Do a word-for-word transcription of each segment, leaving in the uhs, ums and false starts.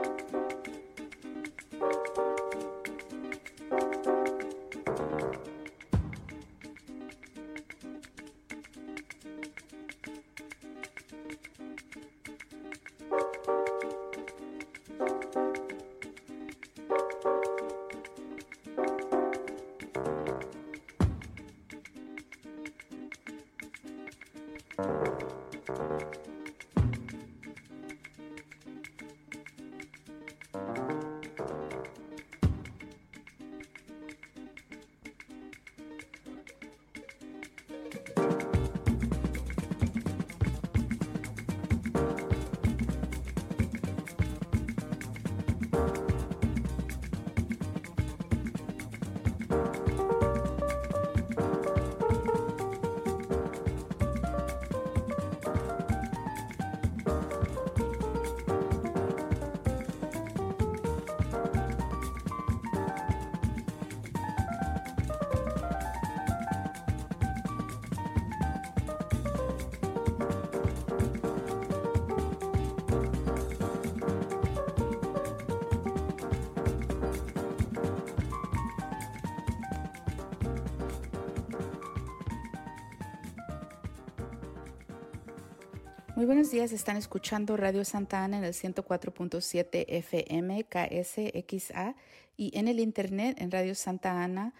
Muy buenos días, están escuchando Radio Santa Ana en el ciento cuatro punto siete F M K S X A y en el internet en radio santa ana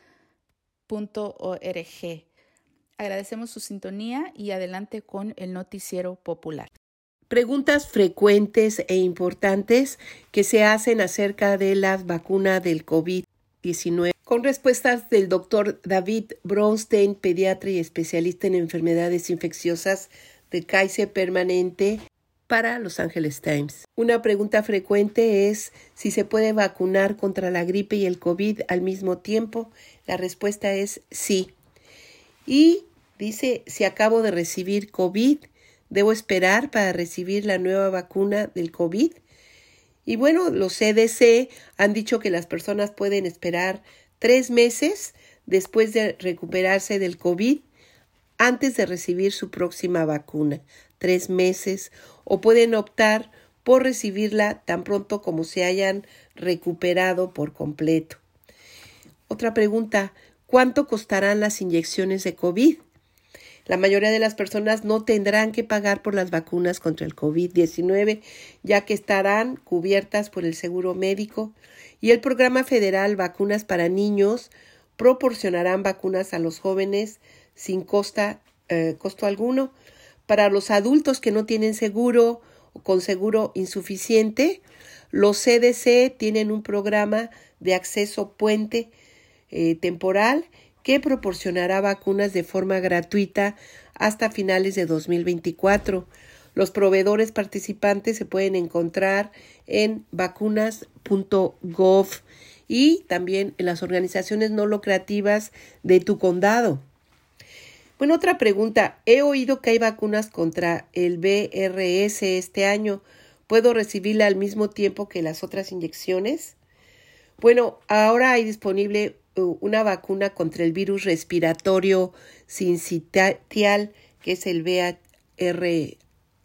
punto org. Agradecemos su sintonía y adelante con el noticiero popular. Preguntas frecuentes e importantes que se hacen acerca de la vacuna del COVID diecinueve. Con respuestas del doctor David Bronstein, pediatra y especialista en enfermedades infecciosas del Kaiser Permanente para Los Angeles Times. Una pregunta frecuente es si se puede vacunar contra la gripe y el COVID al mismo tiempo. La respuesta es sí. Y dice, si acabo de recibir COVID, ¿debo esperar para recibir la nueva vacuna del COVID? Y bueno, los C D C han dicho que las personas pueden esperar tres meses después de recuperarse del COVID antes de recibir su próxima vacuna, tres meses, o pueden optar por recibirla tan pronto como se hayan recuperado por completo. Otra pregunta, ¿cuánto costarán las inyecciones de COVID? La mayoría de las personas no tendrán que pagar por las vacunas contra el COVID diecinueve, ya que estarán cubiertas por el seguro médico, y el programa federal Vacunas para Niños proporcionarán vacunas a los jóvenes sin costa, eh, costo alguno. Para los adultos que no tienen seguro o con seguro insuficiente, los C D C tienen un programa de acceso puente eh, temporal que proporcionará vacunas de forma gratuita hasta finales de dos mil veinticuatro. Los proveedores participantes se pueden encontrar en vacunas punto gov y también en las organizaciones no lucrativas de tu condado. Bueno, otra pregunta. He oído que hay vacunas contra el V R S este año. ¿Puedo recibirla al mismo tiempo que las otras inyecciones? Bueno, ahora hay disponible una vacuna contra el virus respiratorio sincitial, que es el V R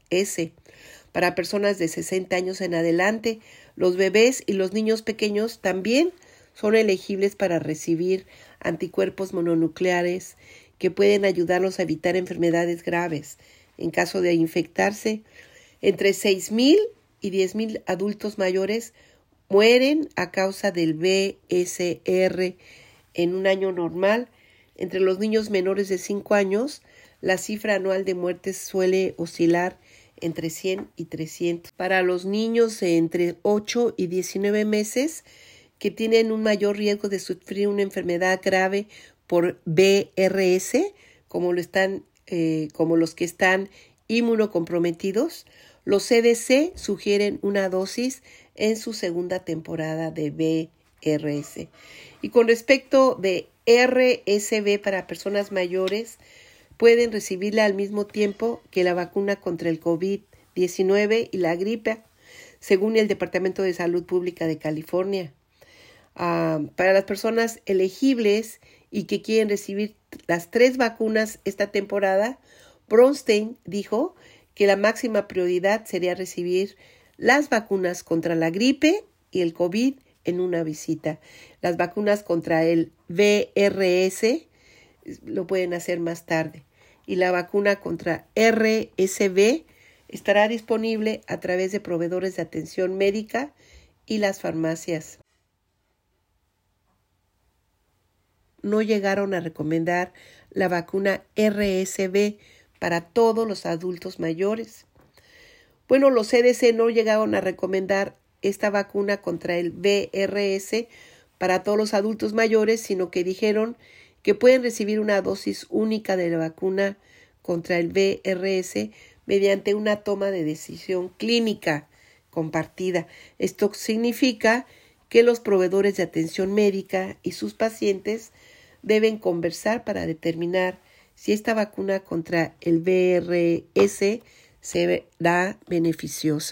S, para personas de sesenta años en adelante. Los bebés y los niños pequeños también son elegibles para recibir anticuerpos mononucleares que pueden ayudarlos a evitar enfermedades graves. En caso de infectarse, entre seis mil y diez mil adultos mayores mueren a causa del V S R en un año normal. Entre los niños menores de cinco años, la cifra anual de muertes suele oscilar entre cien y trescientos. Para los niños de entre ocho y diecinueve meses, que tienen un mayor riesgo de sufrir una enfermedad grave por V R S, como lo están, eh, como los que están inmunocomprometidos, los C D C sugieren una dosis en su segunda temporada de V R S. Y con respecto de R S V para personas mayores, pueden recibirla al mismo tiempo que la vacuna contra el COVID diecinueve y la gripe, según el Departamento de Salud Pública de California. Uh, para las personas elegibles y que quieren recibir las tres vacunas esta temporada, Bronstein dijo que la máxima prioridad sería recibir las vacunas contra la gripe y el COVID en una visita. Las vacunas contra el V R S lo pueden hacer más tarde. Y la vacuna contra R S V estará disponible a través de proveedores de atención médica y las farmacias. No llegaron a recomendar la vacuna R S V para todos los adultos mayores. Bueno, los C D C no llegaron a recomendar esta vacuna contra el V R S para todos los adultos mayores, sino que dijeron que pueden recibir una dosis única de la vacuna contra el V R S mediante una toma de decisión clínica compartida. Esto significa que los proveedores de atención médica y sus pacientes deben conversar para determinar si esta vacuna contra el V R S será beneficiosa.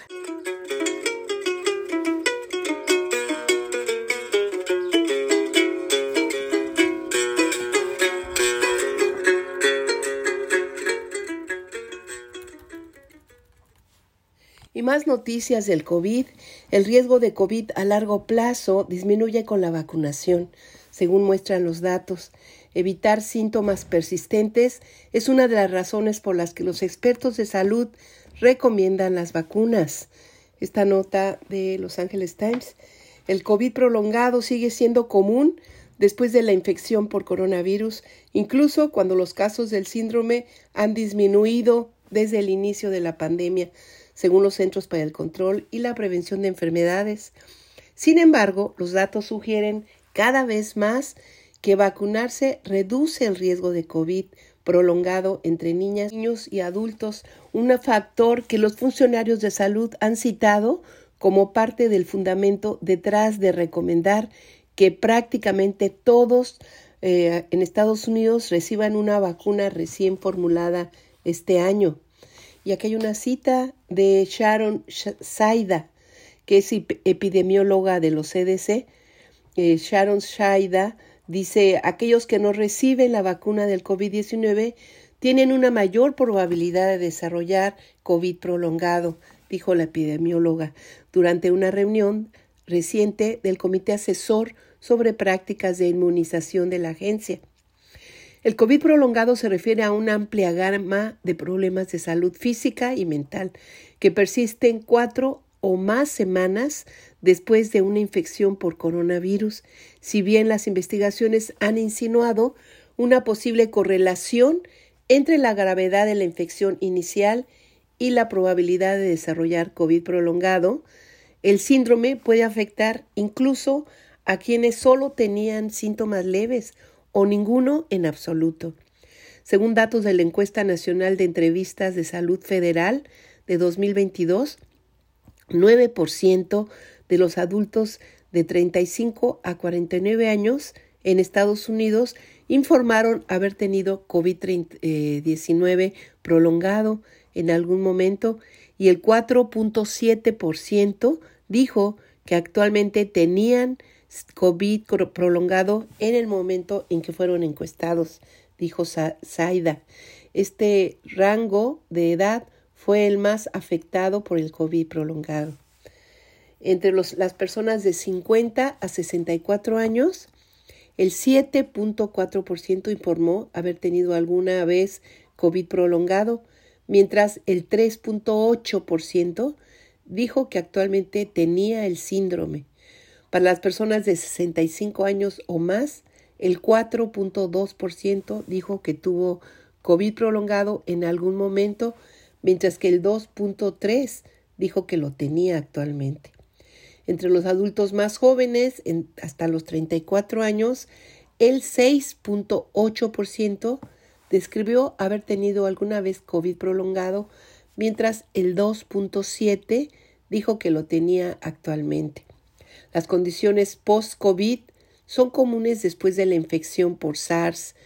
Y más noticias del COVID. El riesgo de COVID a largo plazo disminuye con la vacunación, según muestran los datos. Evitar síntomas persistentes es una de las razones por las que los expertos de salud recomiendan las vacunas. Esta nota de Los Angeles Times. El COVID prolongado sigue siendo común después de la infección por coronavirus, incluso cuando los casos del síndrome han disminuido desde el inicio de la pandemia, según los Centros para el Control y la Prevención de Enfermedades. Sin embargo, los datos sugieren cada vez más que vacunarse reduce el riesgo de COVID prolongado entre niñas, niños y adultos, un factor que los funcionarios de salud han citado como parte del fundamento detrás de recomendar que prácticamente todos eh, en Estados Unidos reciban una vacuna recién formulada este año. Y aquí hay una cita de Sharon Zaida, que es epidemióloga de los C D C. Eh, Sharon Zaida dice, aquellos que no reciben la vacuna del COVID diecinueve tienen una mayor probabilidad de desarrollar COVID prolongado, dijo la epidemióloga durante una reunión reciente del Comité Asesor sobre Prácticas de Inmunización de la agencia. El COVID prolongado se refiere a una amplia gama de problemas de salud física y mental que persisten cuatro o más semanas después de una infección por coronavirus, si bien las investigaciones han insinuado una posible correlación entre la gravedad de la infección inicial y la probabilidad de desarrollar COVID prolongado. El síndrome puede afectar incluso a quienes solo tenían síntomas leves o ninguno en absoluto. Según datos de la Encuesta Nacional de Entrevistas de Salud Federal de dos mil veintidós, nueve por ciento de los adultos de treinta y cinco a cuarenta y nueve años en Estados Unidos informaron haber tenido COVID diecinueve prolongado en algún momento y el cuatro punto siete por ciento dijo que actualmente tenían COVID prolongado en el momento en que fueron encuestados, dijo Zaida. Este rango de edad fue el más afectado por el COVID prolongado. Entre los, las personas de cincuenta a sesenta y cuatro años, el siete punto cuatro por ciento informó haber tenido alguna vez COVID prolongado, mientras el tres punto ocho por ciento dijo que actualmente tenía el síndrome. Para las personas de sesenta y cinco años o más, el cuatro punto dos por ciento dijo que tuvo COVID prolongado en algún momento, mientras que el dos punto tres por ciento dijo que lo tenía actualmente. Entre los adultos más jóvenes, en, hasta los treinta y cuatro años, el seis punto ocho por ciento describió haber tenido alguna vez COVID prolongado, mientras el dos punto siete por ciento dijo que lo tenía actualmente. Las condiciones post-COVID son comunes después de la infección por SARS-C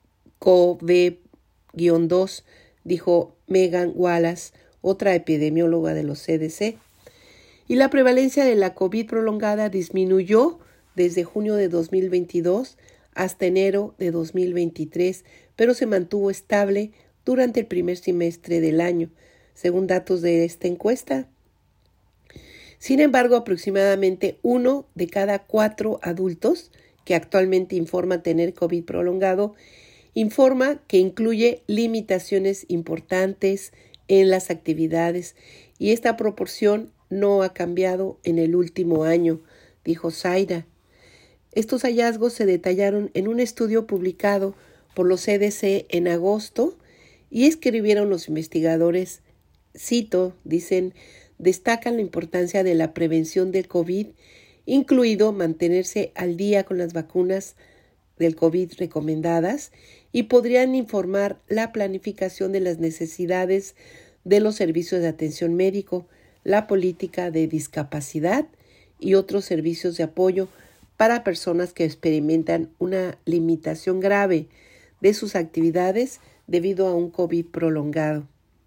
o V dos, dijo Megan Wallace, otra epidemióloga de los C D C. Y la prevalencia de la COVID prolongada disminuyó desde junio de dos mil veintidós hasta enero de dos mil veintitrés, pero se mantuvo estable durante el primer semestre del año, según datos de esta encuesta. Sin embargo, aproximadamente uno de cada cuatro adultos que actualmente informa tener COVID prolongado informa que incluye limitaciones importantes en las actividades y esta proporción no ha cambiado en el último año, dijo Zaida. Estos hallazgos se detallaron en un estudio publicado por los C D C en agosto y escribieron los investigadores, cito, dicen, destacan la importancia de la prevención del COVID, incluido mantenerse al día con las vacunas del COVID recomendadas y podrían informar la planificación de las necesidades de los servicios de atención médico, la política de discapacidad y otros servicios de apoyo para personas que experimentan una limitación grave de sus actividades debido a un COVID prolongado.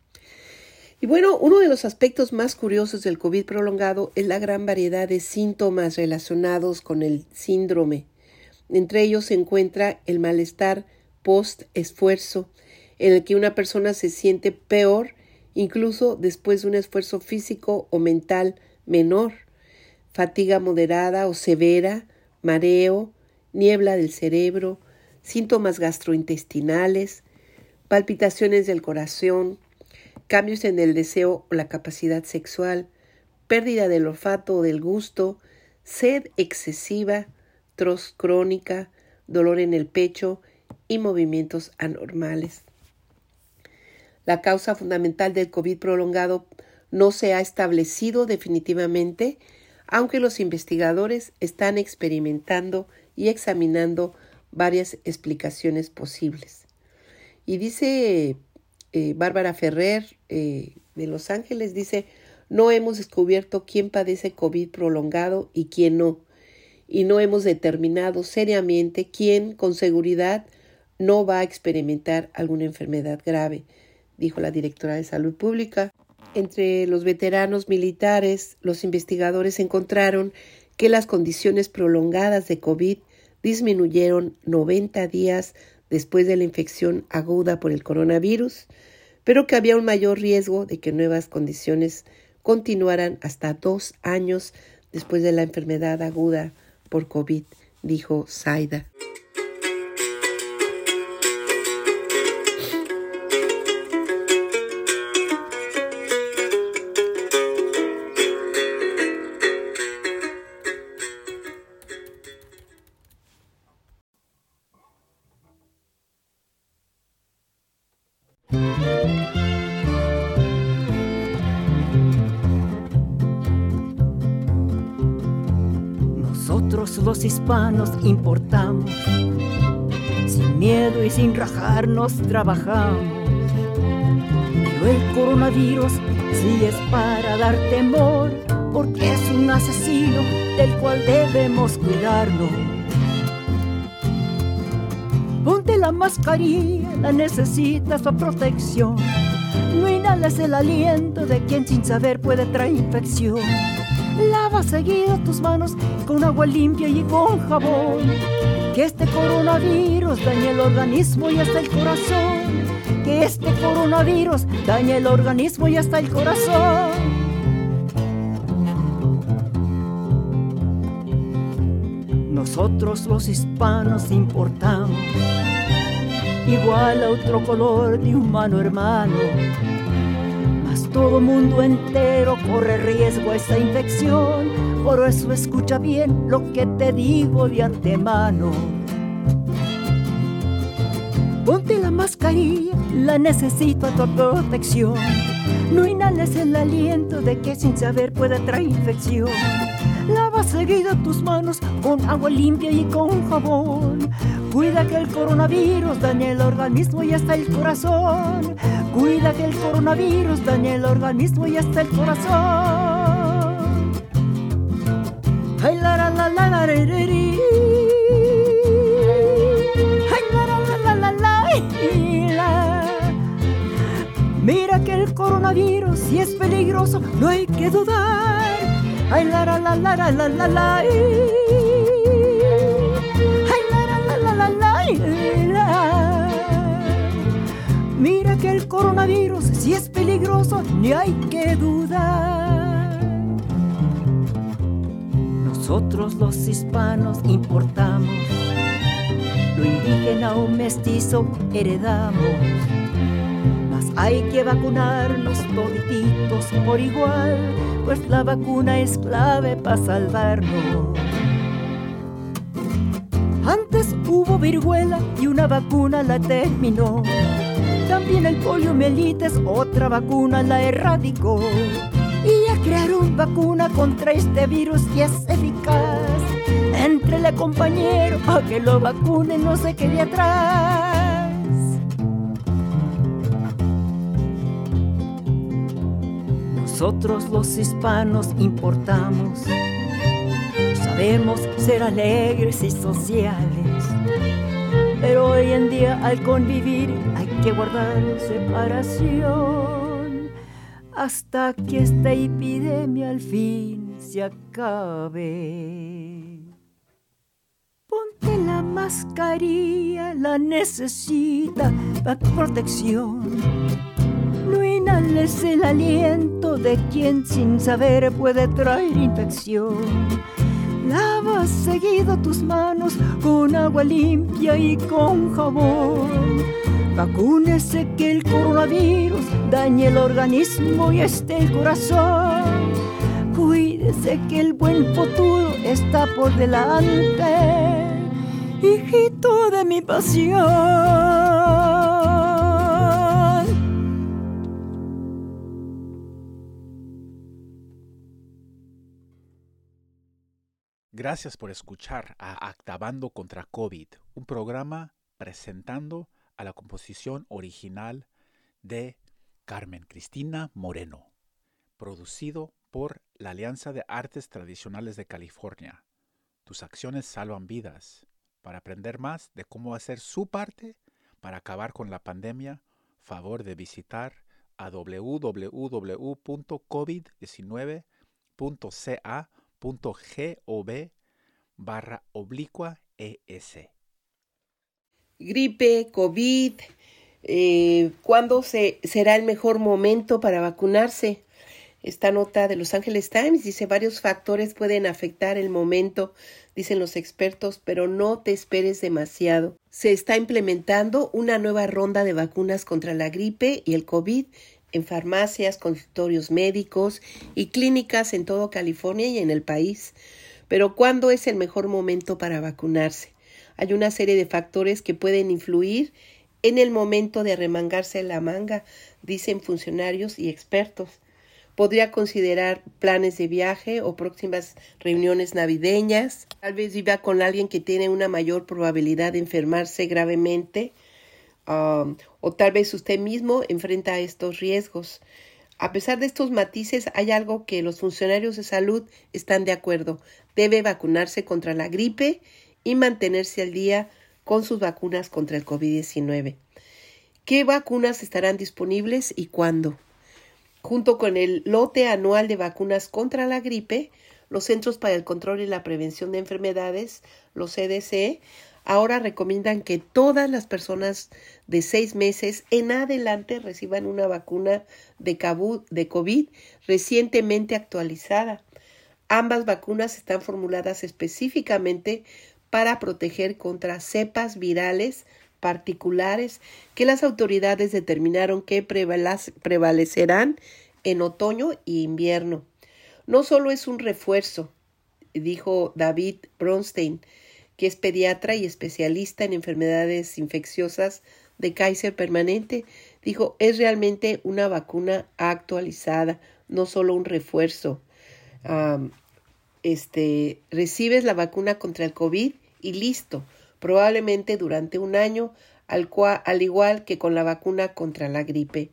Y bueno, uno de los aspectos más curiosos del COVID prolongado es la gran variedad de síntomas relacionados con el síndrome. Entre ellos se encuentra el malestar post-esfuerzo, en el que una persona se siente peor incluso después de un esfuerzo físico o mental menor, fatiga moderada o severa, mareo, niebla del cerebro, síntomas gastrointestinales, palpitaciones del corazón, cambios en el deseo o la capacidad sexual, pérdida del olfato o del gusto, sed excesiva, tos crónica, dolor en el pecho y movimientos anormales. La causa fundamental del COVID prolongado no se ha establecido definitivamente, aunque los investigadores están experimentando y examinando varias explicaciones posibles. Y dice eh, Bárbara Ferrer eh, de Los Ángeles, dice, no hemos descubierto quién padece COVID prolongado y quién no, y no hemos determinado seriamente quién con seguridad no va a experimentar alguna enfermedad grave, dijo la directora de Salud Pública. Entre los veteranos militares, los investigadores encontraron que las condiciones prolongadas de COVID disminuyeron noventa días después de la infección aguda por el coronavirus, pero que había un mayor riesgo de que nuevas condiciones continuaran hasta dos años después de la enfermedad aguda por COVID, dijo Zaida. Nosotros los hispanos importamos, sin miedo y sin rajarnos trabajamos. Pero el coronavirus sí es para dar temor, porque es un asesino del cual debemos cuidarnos. Ponte la mascarilla, la necesitas para protección. No inhales el aliento de quien sin saber puede traer infección. Lava seguido tus manos con agua limpia y con jabón. Que este coronavirus dañe el organismo y hasta el corazón. Que este coronavirus dañe el organismo y hasta el corazón. Nosotros los hispanos importamos igual a otro color de humano hermano. Mas todo mundo entero corre riesgo a esta infección. Por eso escucha bien lo que te digo de antemano. Ponte la mascarilla, la necesito a tu protección. No inhales el aliento de que sin saber puede traer infección. Lava seguido tus manos con agua limpia y con jabón. Cuida que el coronavirus dañe el organismo y hasta el corazón. Cuida que el coronavirus dañe el organismo y hasta el corazón. Ay la la la la la re, re, re. Ay la la la la la la, la. Mira que el coronavirus si es peligroso, no hay que dudar. Ay la la la la la la la la. Ay la la la la la la la. Mira que el coronavirus si es peligroso, ni hay que dudar. Nosotros los hispanos importamos, lo indígena o mestizo heredamos, mas hay que vacunarnos todititos por igual, pues la vacuna es clave para salvarnos. Antes hubo viruela y una vacuna la terminó. También el poliomielitis, otra vacuna la erradicó. Y ya crearon vacuna contra este virus y es eficaz. Entréle, compañero, a que lo vacunen, no se quede atrás. Nosotros los hispanos importamos, sabemos ser alegres y sociales, pero hoy en día al convivir hay que guardar separación hasta que esta epidemia al fin se acabe. Ponte la mascarilla, la necesita para protección. No inhales el aliento de quien sin saber puede traer infección. Lava seguido tus manos con agua limpia y con jabón. Vacúnese que el coronavirus dañe el organismo y este el corazón. Cuídese que el buen futuro está por delante, hijito de mi pasión. Gracias por escuchar a Actabando contra COVID, un programa presentando a la composición original de Carmen Cristina Moreno, producido por la Alianza de Artes Tradicionales de California. Tus acciones salvan vidas. Para aprender más de cómo hacer su parte para acabar con la pandemia, favor de visitar a w w w punto covid diecinueve punto c a punto gov barra oblicua es. Gripe, COVID, eh, ¿cuándo se, será el mejor momento para vacunarse? Esta nota de Los Angeles Times dice varios factores pueden afectar el momento, dicen los expertos, pero no te esperes demasiado. Se está implementando una nueva ronda de vacunas contra la gripe y el COVID en farmacias, consultorios médicos y clínicas en todo California y en el país. Pero ¿cuándo es el mejor momento para vacunarse? Hay una serie de factores que pueden influir en el momento de arremangarse la manga, dicen funcionarios y expertos. Podría considerar planes de viaje o próximas reuniones navideñas. Tal vez viva con alguien que tiene una mayor probabilidad de enfermarse gravemente. Um, o tal vez usted mismo enfrenta estos riesgos. A pesar de estos matices, hay algo que los funcionarios de salud están de acuerdo. Debe vacunarse contra la gripe y mantenerse al día con sus vacunas contra el COVID diecinueve. ¿Qué vacunas estarán disponibles y cuándo? Junto con el lote anual de vacunas contra la gripe, los Centros para el Control y la Prevención de Enfermedades, los C D C, ahora recomiendan que todas las personas de seis meses en adelante reciban una vacuna de COVID recientemente actualizada. Ambas vacunas están formuladas específicamente para proteger contra cepas virales particulares que las autoridades determinaron que prevalecerán en otoño y invierno. No solo es un refuerzo, dijo David Bronstein, que es pediatra y especialista en enfermedades infecciosas de Kaiser Permanente, dijo, es realmente una vacuna actualizada, no solo un refuerzo. Um, este, recibes la vacuna contra el COVID y listo, probablemente durante un año, al, cual, al igual que con la vacuna contra la gripe.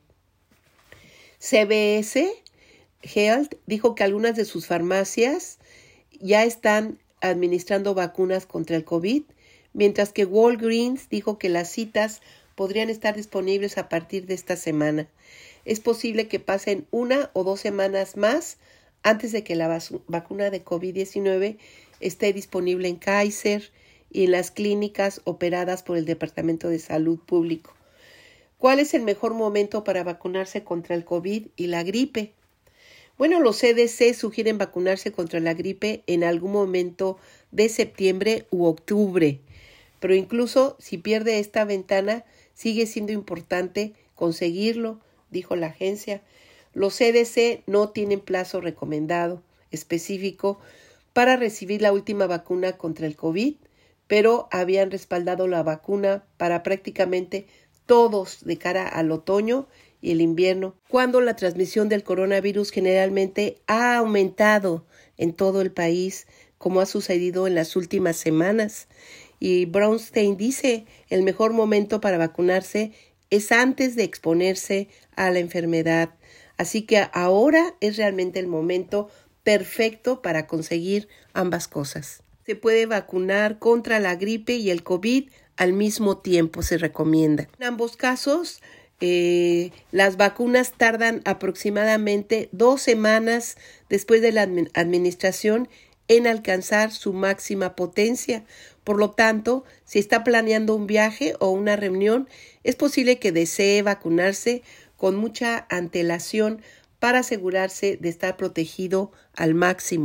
C B S Health dijo que algunas de sus farmacias ya están administrando vacunas contra el COVID, mientras que Walgreens dijo que las citas podrían estar disponibles a partir de esta semana. Es posible que pasen una o dos semanas más antes de que la vac- vacuna de COVID diecinueve esté disponible en Kaiser y en las clínicas operadas por el Departamento de Salud Público. ¿Cuál es el mejor momento para vacunarse contra el COVID y la gripe? Bueno, los C D C sugieren vacunarse contra la gripe en algún momento de septiembre u octubre, pero incluso si pierde esta ventana, sigue siendo importante conseguirlo, dijo la agencia. Los C D C no tienen plazo recomendado específico para recibir la última vacuna contra el COVID, pero habían respaldado la vacuna para prácticamente todos de cara al otoño y el invierno, cuando la transmisión del coronavirus generalmente ha aumentado en todo el país, como ha sucedido en las últimas semanas. Y Brownstein dice, el mejor momento para vacunarse es antes de exponerse a la enfermedad. Así que ahora es realmente el momento perfecto para conseguir ambas cosas. Se puede vacunar contra la gripe y el COVID al mismo tiempo, se recomienda. En ambos casos, eh, las vacunas tardan aproximadamente dos semanas después de la admi- administración en alcanzar su máxima potencia. Por lo tanto, si está planeando un viaje o una reunión, es posible que desee vacunarse con mucha antelación para asegurarse de estar protegido al máximo.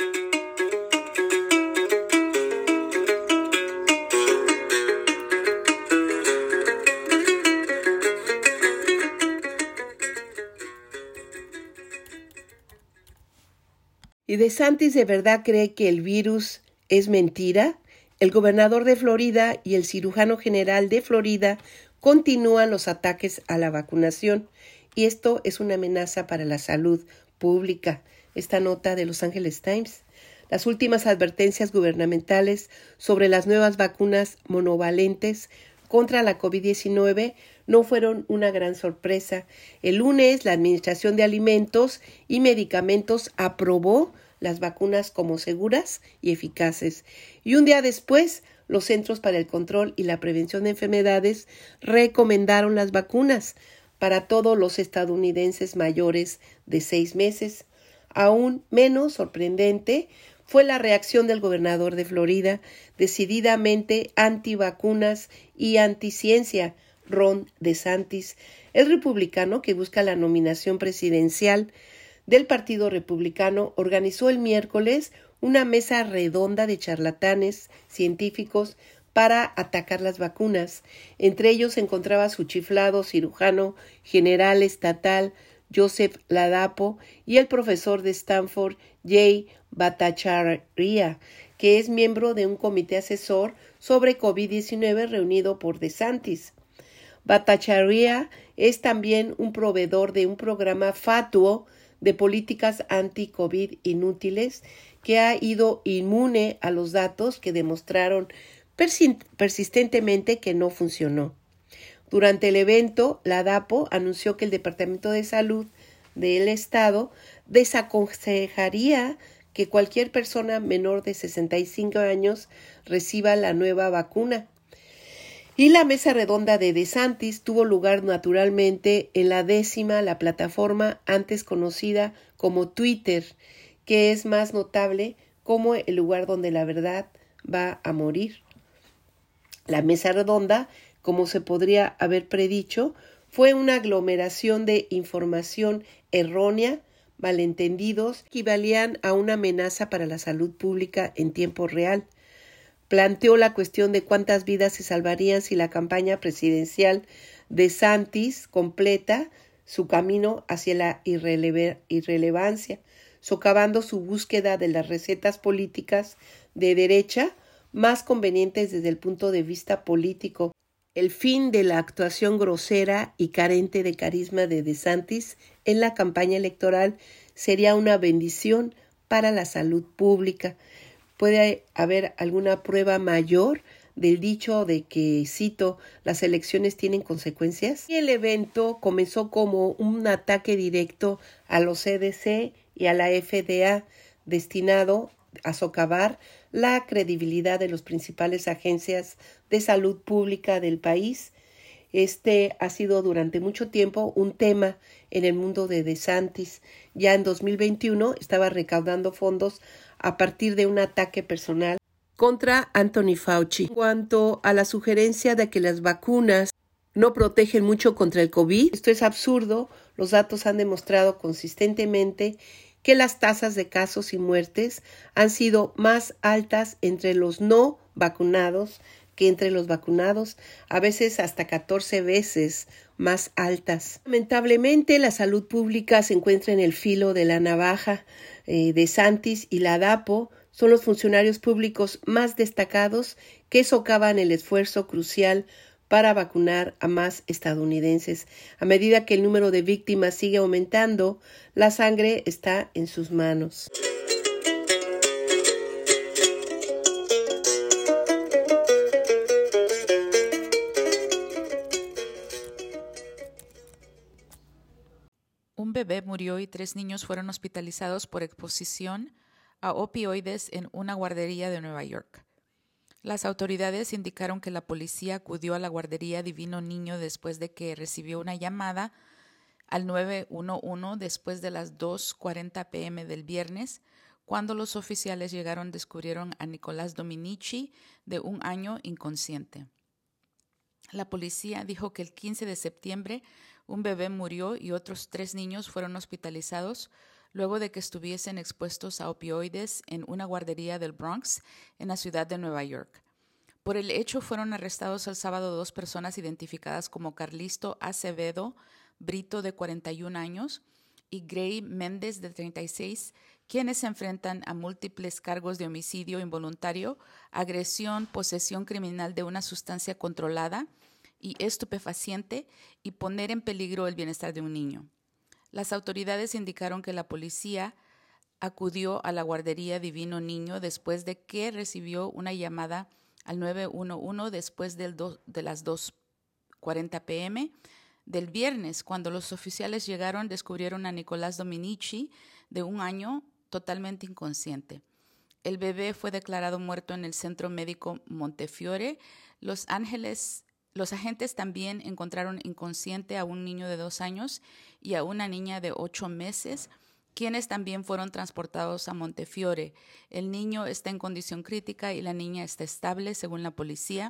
¿Y DeSantis de verdad cree que el virus es mentira? El gobernador de Florida y el cirujano general de Florida continúan los ataques a la vacunación y esto es una amenaza para la salud pública. Esta nota de Los Angeles Times. Las últimas advertencias gubernamentales sobre las nuevas vacunas monovalentes contra la COVID diecinueve no fueron una gran sorpresa. El lunes, la Administración de Alimentos y Medicamentos aprobó las vacunas como seguras y eficaces. Y un día después, los Centros para el Control y la Prevención de Enfermedades recomendaron las vacunas para todos los estadounidenses mayores de seis meses. Aún menos sorprendente fue la reacción del gobernador de Florida, decididamente antivacunas y anticiencia, Ron DeSantis, el republicano que busca la nominación presidencial del Partido Republicano, organizó el miércoles una mesa redonda de charlatanes científicos para atacar las vacunas. Entre ellos se encontraba su chiflado cirujano general estatal Joseph Ladapo y el profesor de Stanford Jay Bhattacharya, que es miembro de un comité asesor sobre COVID diecinueve reunido por DeSantis. Bhattacharya es también un proveedor de un programa fatuo de políticas anti-COVID inútiles que ha ido inmune a los datos que demostraron persistentemente que no funcionó. Durante el evento, la DAPO anunció que el Departamento de Salud del Estado desaconsejaría que cualquier persona menor de sesenta y cinco años reciba la nueva vacuna. Y la mesa redonda de DeSantis tuvo lugar naturalmente en la décima, la plataforma antes conocida como Twitter, que es más notable como el lugar donde la verdad va a morir. La mesa redonda, como se podría haber predicho, fue una aglomeración de información errónea, malentendidos, que equivalían a una amenaza para la salud pública en tiempo real. Planteó la cuestión de cuántas vidas se salvarían si la campaña presidencial de DeSantis completa su camino hacia la irrele- irrelevancia, socavando su búsqueda de las recetas políticas de derecha más convenientes desde el punto de vista político. El fin de la actuación grosera y carente de carisma de DeSantis en la campaña electoral sería una bendición para la salud pública. ¿Puede haber alguna prueba mayor del dicho de que, cito, las elecciones tienen consecuencias? Y el evento comenzó como un ataque directo a los C D C y a la F D A, destinado a socavar la credibilidad de las principales agencias de salud pública del país. Este ha sido durante mucho tiempo un tema en el mundo de DeSantis. Ya en dos mil veintiuno estaba recaudando fondos a partir de un ataque personal contra Anthony Fauci. En cuanto a la sugerencia de que las vacunas no protegen mucho contra el COVID, esto es absurdo. los datos han demostrado consistentemente que las tasas de casos y muertes han sido más altas entre los no vacunados que entre los vacunados, a veces hasta catorce veces más altas. Lamentablemente, la salud pública se encuentra en el filo de la navaja. Eh, DeSantis y la DAPO son los funcionarios públicos más destacados que socavan el esfuerzo crucial para vacunar a más estadounidenses. A medida que el número de víctimas sigue aumentando, la sangre está en sus manos. Un bebé murió y tres niños fueron hospitalizados por exposición a opioides en una guardería de Nueva York. Las autoridades indicaron que la policía acudió a la guardería Divino Niño después de que recibió una llamada al nueve uno uno después de las dos cuarenta p m del viernes. Cuando los oficiales llegaron, descubrieron a Nicolás Dominici, de un año, inconsciente. La policía dijo que el quince de septiembre un bebé murió y otros tres niños fueron hospitalizados luego de que estuviesen expuestos a opioides en una guardería del Bronx, en la ciudad de Nueva York. Por el hecho fueron arrestados el sábado dos personas identificadas como Carlisto Acevedo Brito, de cuarenta y un años, y Gray Méndez, de treinta y seis, quienes se enfrentan a múltiples cargos de homicidio involuntario, agresión, posesión criminal de una sustancia controlada y estupefaciente y poner en peligro el bienestar de un niño. Las autoridades indicaron que la policía acudió a la guardería Divino Niño después de que recibió una llamada al nueve uno uno después del do, de las dos cuarenta p m del viernes. Cuando los oficiales llegaron, descubrieron a Nicolás Dominici, de un año, totalmente inconsciente. El bebé fue declarado muerto en el Centro Médico Montefiore. Los Ángeles Los agentes también encontraron inconsciente a un niño de dos años y a una niña de ocho meses, quienes también fueron transportados a Montefiore. El niño está en condición crítica y la niña está estable, según la policía.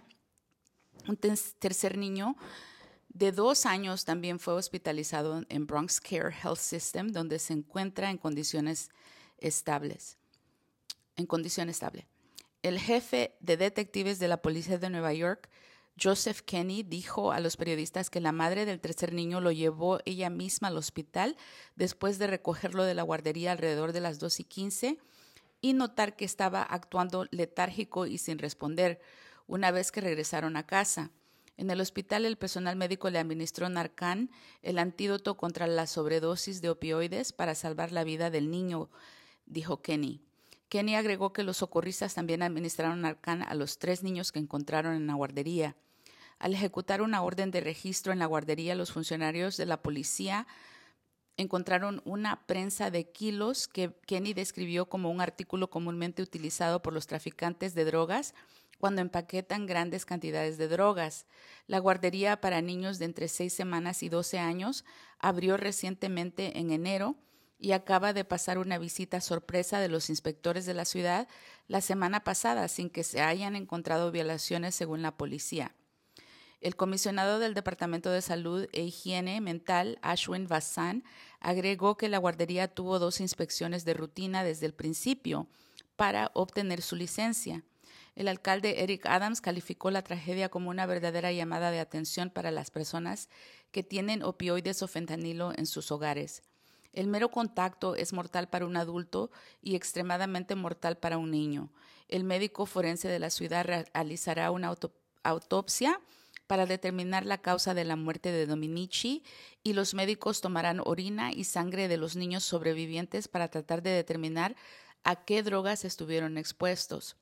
Un tercer niño de dos años también fue hospitalizado en Bronx Care Health System, donde se encuentra en condiciones estables. En condición estable. El jefe de detectives de la policía de Nueva York, Joseph Kenney, dijo a los periodistas que la madre del tercer niño lo llevó ella misma al hospital después de recogerlo de la guardería alrededor de las dos y quince y notar que estaba actuando letárgico y sin responder una vez que regresaron a casa. En el hospital, el personal médico le administró Narcan, el antídoto contra la sobredosis de opioides, para salvar la vida del niño, dijo Kenney. Kenney agregó que los socorristas también administraron Narcan a los tres niños que encontraron en la guardería. Al ejecutar una orden de registro en la guardería, los funcionarios de la policía encontraron una prensa de kilos que Kenney describió como un artículo comúnmente utilizado por los traficantes de drogas cuando empaquetan grandes cantidades de drogas. La guardería para niños de entre seis semanas y doce años abrió recientemente en enero y acaba de pasar una visita sorpresa de los inspectores de la ciudad la semana pasada sin que se hayan encontrado violaciones, según la policía. El comisionado del Departamento de Salud e Higiene Mental, Ashwin Vasan, agregó que la guardería tuvo dos inspecciones de rutina desde el principio para obtener su licencia. El alcalde Eric Adams calificó la tragedia como una verdadera llamada de atención para las personas que tienen opioides o fentanilo en sus hogares. El mero contacto es mortal para un adulto y extremadamente mortal para un niño. El médico forense de la ciudad realizará una auto- autopsia para determinar la causa de la muerte de Dominici y los médicos tomarán orina y sangre de los niños sobrevivientes para tratar de determinar a qué drogas estuvieron expuestos.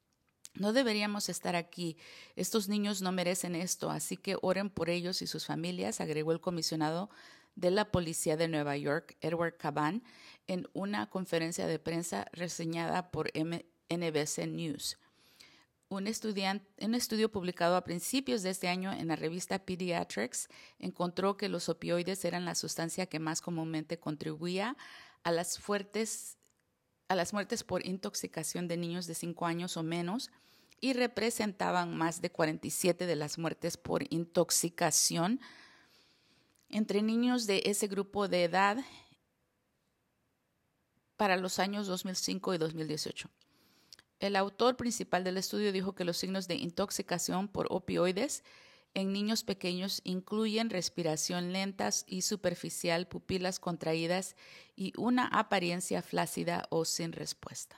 No deberíamos estar aquí. Estos niños no merecen esto, así que oren por ellos y sus familias, agregó el comisionado de la policía de Nueva York, Edward Caban, en una conferencia de prensa reseñada por N B C News. Un, un estudio publicado a principios de este año en la revista Pediatrics encontró que los opioides eran la sustancia que más comúnmente contribuía a las, fuertes, a las muertes por intoxicación de niños de cinco años o menos y representaban más de cuarenta y siete de las muertes por intoxicación entre niños de ese grupo de edad para los años dos mil cinco y dos mil dieciocho. El autor principal del estudio dijo que los signos de intoxicación por opioides en niños pequeños incluyen respiración lenta y superficial, pupilas contraídas y una apariencia flácida o sin respuesta.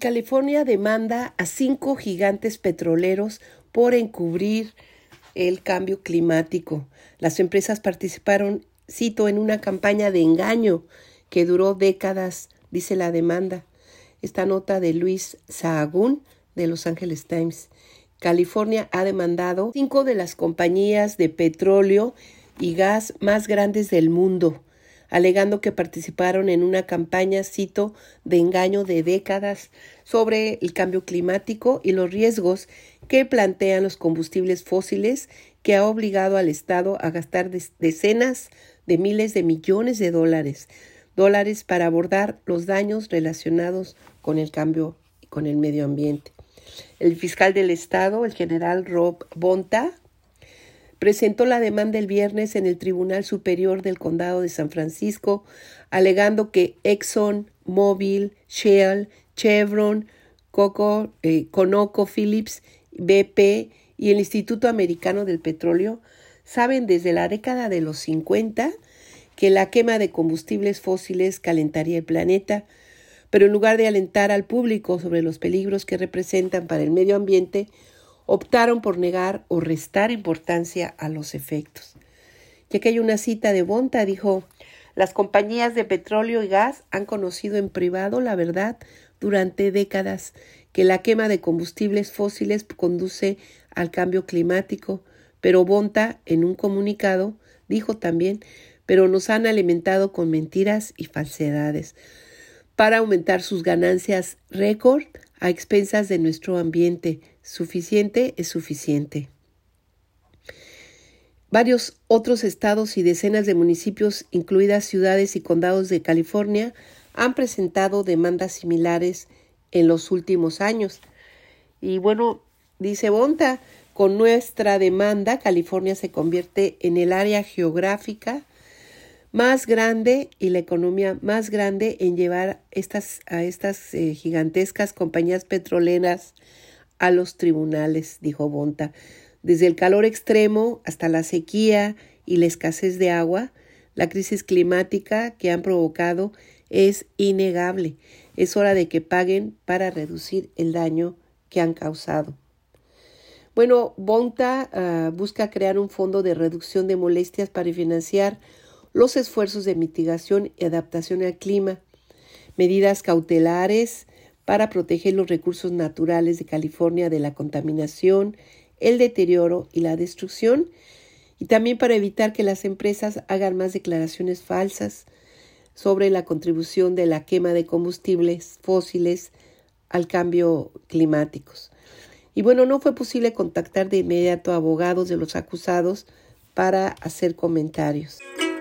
California demanda a cinco gigantes petroleros por encubrir el cambio climático. Las empresas participaron, cito, en una campaña de engaño que duró décadas, dice la demanda. Esta nota de Luis Sahagún de Los Angeles Times. California ha demandado cinco de las compañías de petróleo y gas más grandes del mundo, alegando que participaron en una campaña, cito, de engaño de décadas sobre el cambio climático y los riesgos que plantean los combustibles fósiles, que ha obligado al Estado a gastar decenas de miles de millones de dólares, dólares para abordar los daños relacionados con el cambio y con el medio ambiente. El fiscal del Estado, el general Rob Bonta, presentó la demanda el viernes en el Tribunal Superior del Condado de San Francisco, alegando que Exxon, Mobil, Shell, Chevron, Coco, eh, ConocoPhillips, B P y el Instituto Americano del Petróleo saben desde la década de los cincuenta que la quema de combustibles fósiles calentaría el planeta, pero en lugar de alentar al público sobre los peligros que representan para el medio ambiente, optaron por negar o restar importancia a los efectos. Ya que hay una cita de Bonta, dijo: las compañías de petróleo y gas han conocido en privado la verdad durante décadas, que la quema de combustibles fósiles conduce al cambio climático, pero Bonta, en un comunicado, dijo también: pero nos han alimentado con mentiras y falsedades para aumentar sus ganancias récord a expensas de nuestro ambiente. Suficiente es suficiente. Varios otros estados y decenas de municipios, incluidas ciudades y condados de California, han presentado demandas similares en los últimos años. Y bueno, dice Bonta, con nuestra demanda, California se convierte en el área geográfica más grande y la economía más grande en llevar estas, a estas eh, gigantescas compañías petroleras a los tribunales, dijo Bonta. Desde el calor extremo hasta la sequía y la escasez de agua, la crisis climática que han provocado es innegable. Es hora de que paguen para reducir el daño que han causado. Bueno, Bonta uh, busca crear un fondo de reducción de molestias para financiar los esfuerzos de mitigación y adaptación al clima, medidas cautelares para proteger los recursos naturales de California de la contaminación, el deterioro y la destrucción, y también para evitar que las empresas hagan más declaraciones falsas sobre la contribución de la quema de combustibles fósiles al cambio climático. Y bueno, no fue posible contactar de inmediato a abogados de los acusados para hacer comentarios.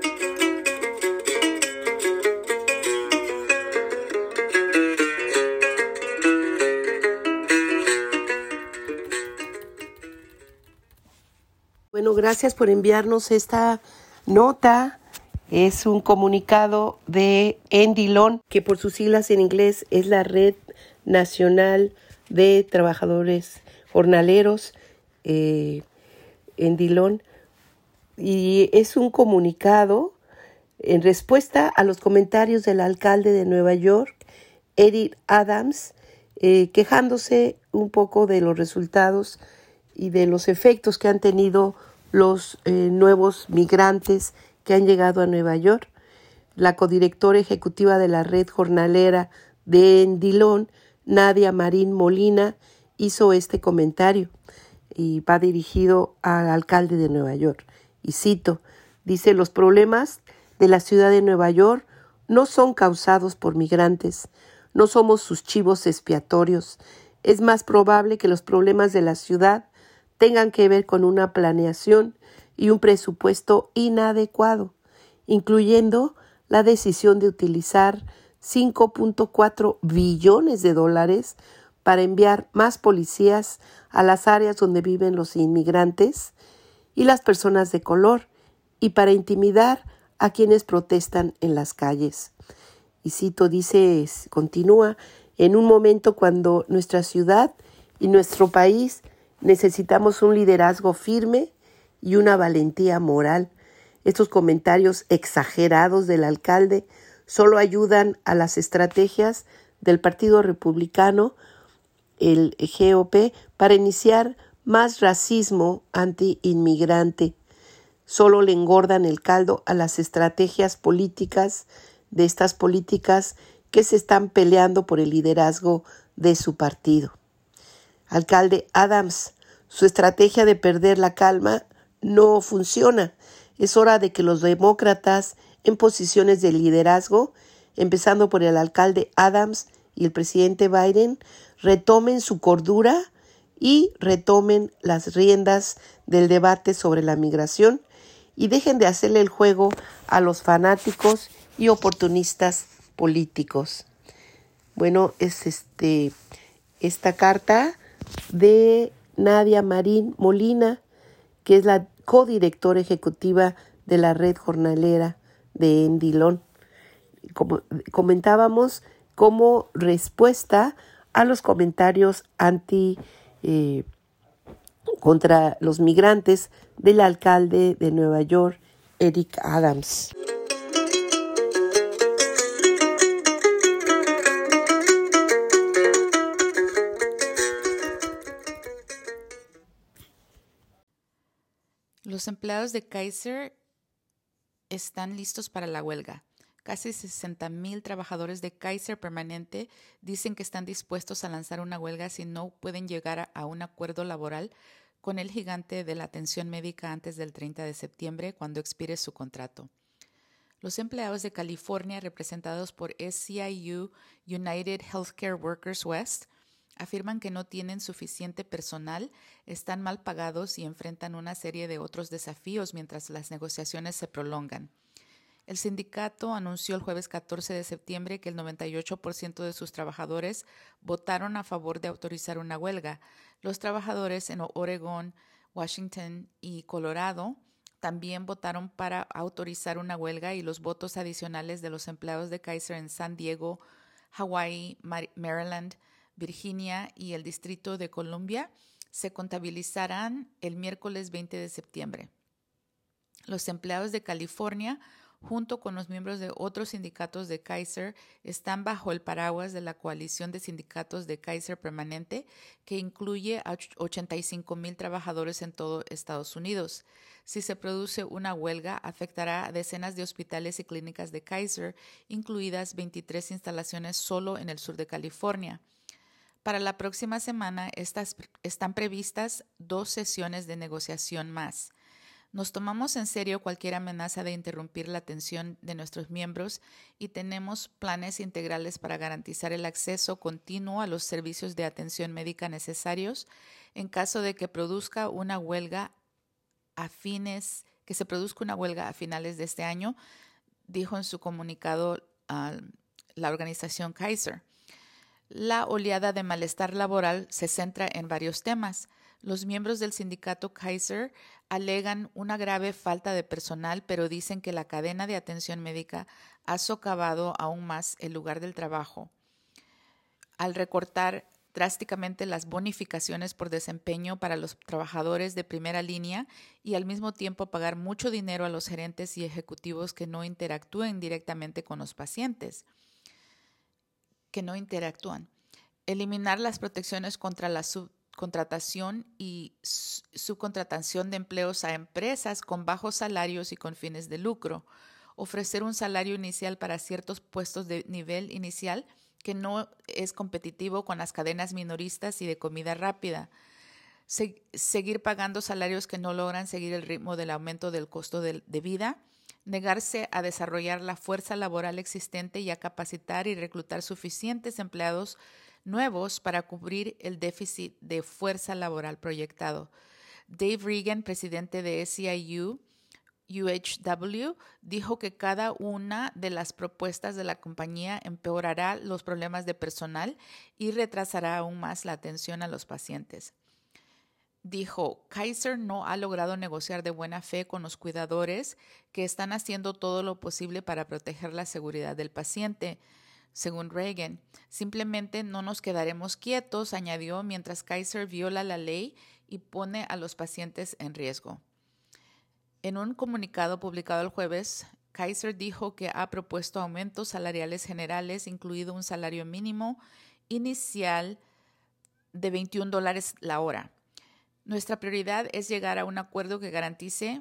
Bueno, gracias por enviarnos esta nota. Es un comunicado de Endilon, que por sus siglas en inglés es la Red Nacional de Trabajadores Jornaleros, eh, Endilon. Y es un comunicado en respuesta a los comentarios del alcalde de Nueva York, Eric Adams, eh, quejándose un poco de los resultados y de los efectos que han tenido los eh, nuevos migrantes que han llegado a Nueva York. La codirectora ejecutiva de la red jornalera de Endilon, Nadia Marín Molina, hizo este comentario y va dirigido al alcalde de Nueva York. Y cito, dice: los problemas de la ciudad de Nueva York no son causados por migrantes, no somos sus chivos expiatorios. Es más probable que los problemas de la ciudad tengan que ver con una planeación y un presupuesto inadecuado, incluyendo la decisión de utilizar cinco punto cuatro billones de dólares para enviar más policías a las áreas donde viven los inmigrantes y las personas de color y para intimidar a quienes protestan en las calles. Y cito, dice, continúa, en un momento cuando nuestra ciudad y nuestro país necesitamos un liderazgo firme y una valentía moral. Estos comentarios exagerados del alcalde solo ayudan a las estrategias del Partido Republicano, el G O P, para iniciar más racismo anti-inmigrante. Solo le engordan el caldo a las estrategias políticas de estas políticas que se están peleando por el liderazgo de su partido. Alcalde Adams, su estrategia de perder la calma no funciona. Es hora de que los demócratas en posiciones de liderazgo, empezando por el alcalde Adams y el presidente Biden, retomen su cordura y retomen las riendas del debate sobre la migración y dejen de hacerle el juego a los fanáticos y oportunistas políticos. Bueno, es este esta carta de Nadia Marín Molina, que es la codirectora ejecutiva de la red jornalera de Endilón. Como comentábamos, como respuesta a los comentarios anti eh, contra los migrantes del alcalde de Nueva York, Eric Adams. Los empleados de Kaiser están listos para la huelga. Casi sesenta mil trabajadores de Kaiser Permanente dicen que están dispuestos a lanzar una huelga si no pueden llegar a un acuerdo laboral con el gigante de la atención médica antes del treinta de septiembre, cuando expire su contrato. Los empleados de California, representados por S C I U United Healthcare Workers West, afirman que no tienen suficiente personal, están mal pagados y enfrentan una serie de otros desafíos mientras las negociaciones se prolongan. El sindicato anunció el jueves catorce de septiembre que el noventa y ocho por ciento de sus trabajadores votaron a favor de autorizar una huelga. Los trabajadores en Oregón, Washington y Colorado también votaron para autorizar una huelga, y los votos adicionales de los empleados de Kaiser en San Diego, Hawaii, Maryland, Virginia y el Distrito de Columbia se contabilizarán el miércoles veinte de septiembre. Los empleados de California, junto con los miembros de otros sindicatos de Kaiser, están bajo el paraguas de la coalición de sindicatos de Kaiser Permanente, que incluye a ochenta y cinco mil trabajadores en todo Estados Unidos. Si se produce una huelga, afectará a decenas de hospitales y clínicas de Kaiser, incluidas veintitrés instalaciones solo en el sur de California. Para la próxima semana estas, están previstas dos sesiones de negociación más. Nos tomamos en serio cualquier amenaza de interrumpir la atención de nuestros miembros y tenemos planes integrales para garantizar el acceso continuo a los servicios de atención médica necesarios en caso de que produzca una huelga a fines, que se produzca una huelga a finales de este año, dijo en su comunicado uh, la organización Kaiser. La oleada de malestar laboral se centra en varios temas. Los miembros del sindicato Kaiser alegan una grave falta de personal, pero dicen que la cadena de atención médica ha socavado aún más el lugar del trabajo al recortar drásticamente las bonificaciones por desempeño para los trabajadores de primera línea y al mismo tiempo pagar mucho dinero a los gerentes y ejecutivos que no interactúen directamente con los pacientes. que no interactúan. Eliminar las protecciones contra la subcontratación y subcontratación de empleos a empresas con bajos salarios y con fines de lucro. Ofrecer un salario inicial para ciertos puestos de nivel inicial que no es competitivo con las cadenas minoristas y de comida rápida. Se- seguir pagando salarios que no logran seguir el ritmo del aumento del costo de, de vida. Negarse a desarrollar la fuerza laboral existente y a capacitar y reclutar suficientes empleados nuevos para cubrir el déficit de fuerza laboral proyectado. Dave Regan, presidente de S C I U U H W, dijo que cada una de las propuestas de la compañía empeorará los problemas de personal y retrasará aún más la atención a los pacientes. Dijo, Kaiser no ha logrado negociar de buena fe con los cuidadores que están haciendo todo lo posible para proteger la seguridad del paciente. Según Reagan, simplemente no nos quedaremos quietos, añadió, mientras Kaiser viola la ley y pone a los pacientes en riesgo. En un comunicado publicado el jueves, Kaiser dijo que ha propuesto aumentos salariales generales, incluido un salario mínimo inicial de veintiún dólares la hora. Nuestra prioridad es llegar a un acuerdo que garantice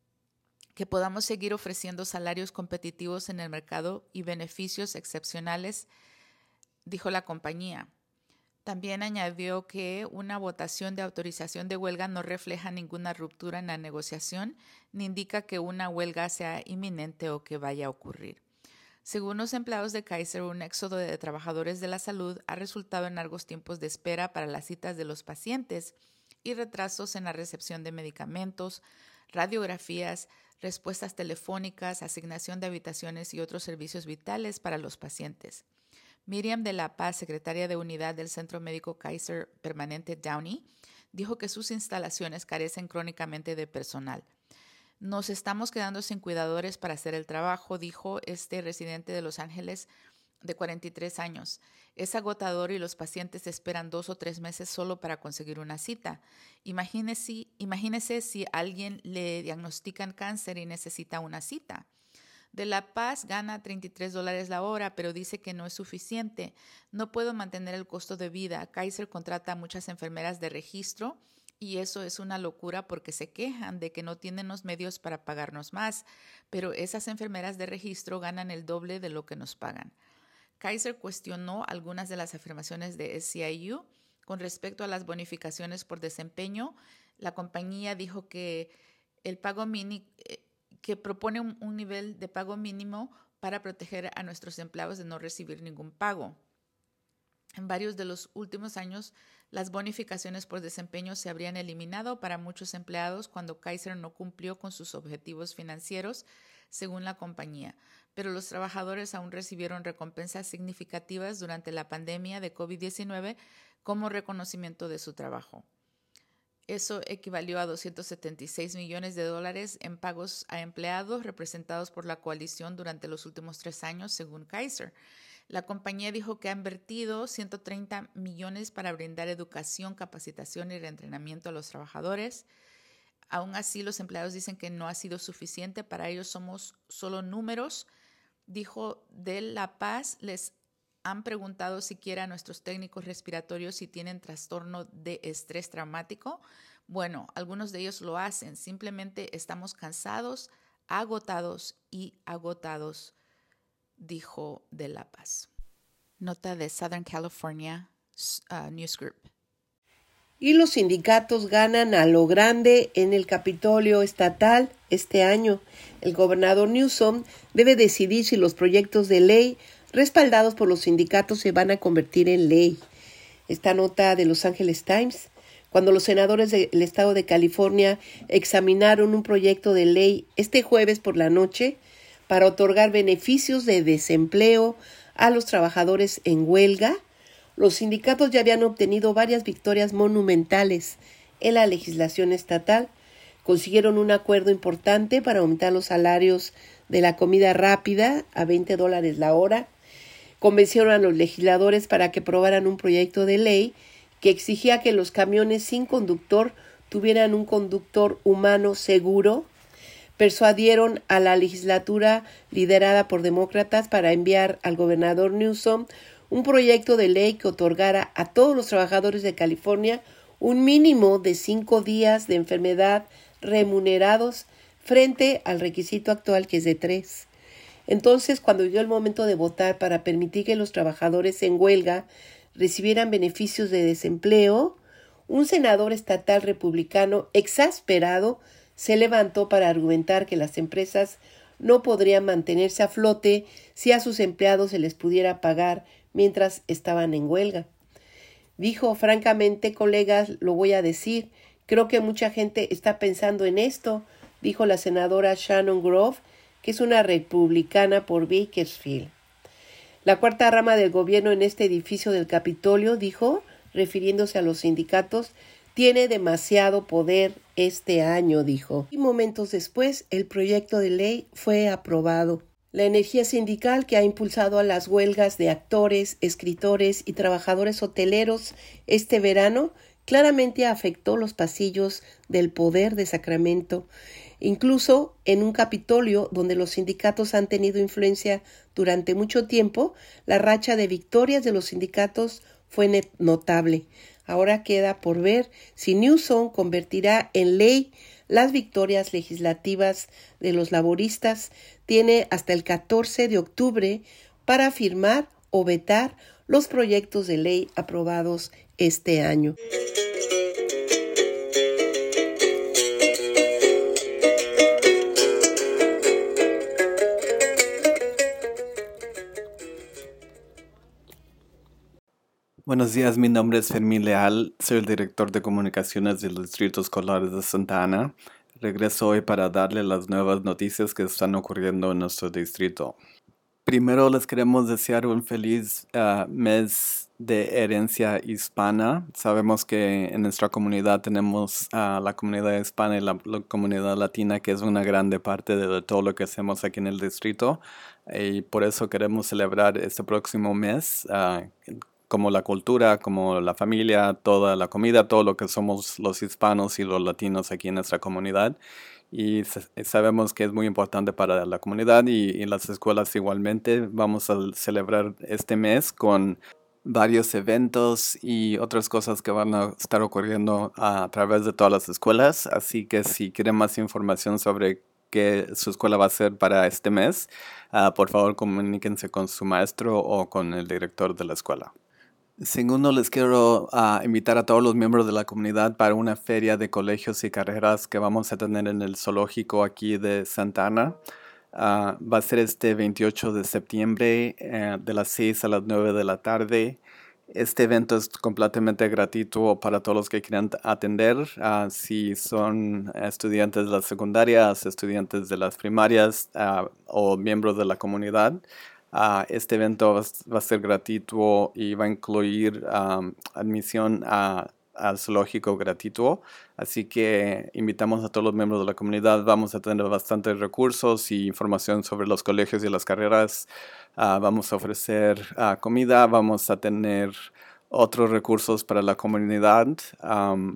que podamos seguir ofreciendo salarios competitivos en el mercado y beneficios excepcionales, dijo la compañía. También añadió que una votación de autorización de huelga no refleja ninguna ruptura en la negociación ni indica que una huelga sea inminente o que vaya a ocurrir. Según los empleados de Kaiser, un éxodo de trabajadores de la salud ha resultado en largos tiempos de espera para las citas de los pacientes y retrasos en la recepción de medicamentos, radiografías, respuestas telefónicas, asignación de habitaciones y otros servicios vitales para los pacientes. Miriam de la Paz, secretaria de unidad del Centro Médico Kaiser Permanente Downey, dijo que sus instalaciones carecen crónicamente de personal. Nos estamos quedando sin cuidadores para hacer el trabajo, dijo este residente de Los Ángeles de cuarenta y tres años. Es agotador y los pacientes esperan dos o tres meses solo para conseguir una cita. Imagínese, imagínese si a alguien le diagnostican cáncer y necesita una cita. De la Paz gana treinta y tres dólares la hora, pero dice que no es suficiente. No puedo mantener el costo de vida. Kaiser contrata a muchas enfermeras de registro y eso es una locura porque se quejan de que no tienen los medios para pagarnos más, pero esas enfermeras de registro ganan el doble de lo que nos pagan. Kaiser cuestionó algunas de las afirmaciones de S C I U con respecto a las bonificaciones por desempeño. La compañía dijo que el pago mínimo que propone un, un nivel de pago mínimo para proteger a nuestros empleados de no recibir ningún pago. En varios de los últimos años, las bonificaciones por desempeño se habrían eliminado para muchos empleados cuando Kaiser no cumplió con sus objetivos financieros, según la compañía. Pero los trabajadores aún recibieron recompensas significativas durante la pandemia de COVID diecinueve como reconocimiento de su trabajo. Eso equivalió a doscientos setenta y seis millones de dólares en pagos a empleados representados por la coalición durante los últimos tres años, según Kaiser. La compañía dijo que ha invertido ciento treinta millones para brindar educación, capacitación y reentrenamiento a los trabajadores. Aún así, los empleados dicen que no ha sido suficiente. Para ellos somos solo números. Dijo de La Paz, les han preguntado siquiera a nuestros técnicos respiratorios si tienen trastorno de estrés traumático. Bueno, algunos de ellos lo hacen. Simplemente estamos cansados, agotados y agotados, dijo de La Paz. Nota de Southern California uh, News Group. Y los sindicatos ganan a lo grande en el Capitolio estatal este año. El gobernador Newsom debe decidir si los proyectos de ley respaldados por los sindicatos se van a convertir en ley. Esta nota de Los Angeles Times, cuando los senadores del estado de California examinaron un proyecto de ley este jueves por la noche para otorgar beneficios de desempleo a los trabajadores en huelga, los sindicatos ya habían obtenido varias victorias monumentales en la legislación estatal. Consiguieron un acuerdo importante para aumentar los salarios de la comida rápida a veinte dólares la hora. Convencieron a los legisladores para que aprobaran un proyecto de ley que exigía que los camiones sin conductor tuvieran un conductor humano seguro. Persuadieron a la legislatura liderada por demócratas para enviar al gobernador Newsom un proyecto de ley que otorgara a todos los trabajadores de California un mínimo de cinco días de enfermedad remunerados frente al requisito actual que es de tres. Entonces, cuando llegó el momento de votar para permitir que los trabajadores en huelga recibieran beneficios de desempleo, un senador estatal republicano exasperado se levantó para argumentar que las empresas no podrían mantenerse a flote si a sus empleados se les pudiera pagar mientras estaban en huelga. Dijo, francamente, colegas, lo voy a decir, creo que mucha gente está pensando en esto, dijo la senadora Shannon Grove, que es una republicana por Bakersfield. La cuarta rama del gobierno en este edificio del Capitolio, dijo, refiriéndose a los sindicatos, tiene demasiado poder este año, dijo. Y momentos después, el proyecto de ley fue aprobado. La energía sindical que ha impulsado a las huelgas de actores, escritores y trabajadores hoteleros este verano claramente afectó los pasillos del poder de Sacramento. Incluso en un Capitolio donde los sindicatos han tenido influencia durante mucho tiempo, la racha de victorias de los sindicatos fue notable. Ahora queda por ver si Newsom convertirá en ley las victorias legislativas de los laboristas. Tiene hasta el catorce de octubre para firmar o vetar los proyectos de ley aprobados este año. Buenos días, mi nombre es Fermín Leal, soy el director de comunicaciones del Distrito Escolar de Santa Ana. Regreso hoy para darle las nuevas noticias que están ocurriendo en nuestro distrito. Primero les queremos desear un feliz uh, mes de herencia hispana. Sabemos que en nuestra comunidad tenemos uh, la comunidad hispana y la, la comunidad latina, que es una grande parte de todo lo que hacemos aquí en el distrito. Y por eso queremos celebrar este próximo mes uh, como la cultura, como la familia, toda la comida, todo lo que somos los hispanos y los latinos aquí en nuestra comunidad. Y sabemos que es muy importante para la comunidad y, y las escuelas igualmente. Vamos a celebrar este mes con varios eventos y otras cosas que van a estar ocurriendo a, a través de todas las escuelas. Así que si quieren más información sobre qué su escuela va a hacer para este mes, uh, por favor comuníquense con su maestro o con el director de la escuela. Segundo, les quiero uh, invitar a todos los miembros de la comunidad para una feria de colegios y carreras que vamos a tener en el zoológico aquí de Santa Ana. Uh, va a ser este veintiocho de septiembre uh, de las seis a las nueve de la tarde. Este evento es completamente gratuito para todos los que quieran atender. Uh, si son estudiantes de las secundarias, estudiantes de las primarias uh, o miembros de la comunidad. Uh, este evento va, va a ser gratuito y va a incluir um, admisión a, al zoológico gratuito. Así que invitamos a todos los miembros de la comunidad. Vamos a tener bastantes recursos y información sobre los colegios y las carreras. Uh, vamos a ofrecer uh, comida. Vamos a tener otros recursos para la comunidad. Um,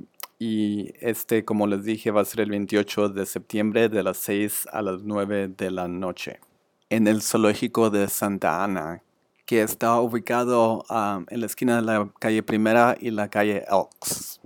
y este, como les dije, va a ser el veintiocho de septiembre de las seis a las nueve de la noche. En el zoológico de Santa Ana, que está ubicado um, en la esquina de la calle Primera y la calle Elks.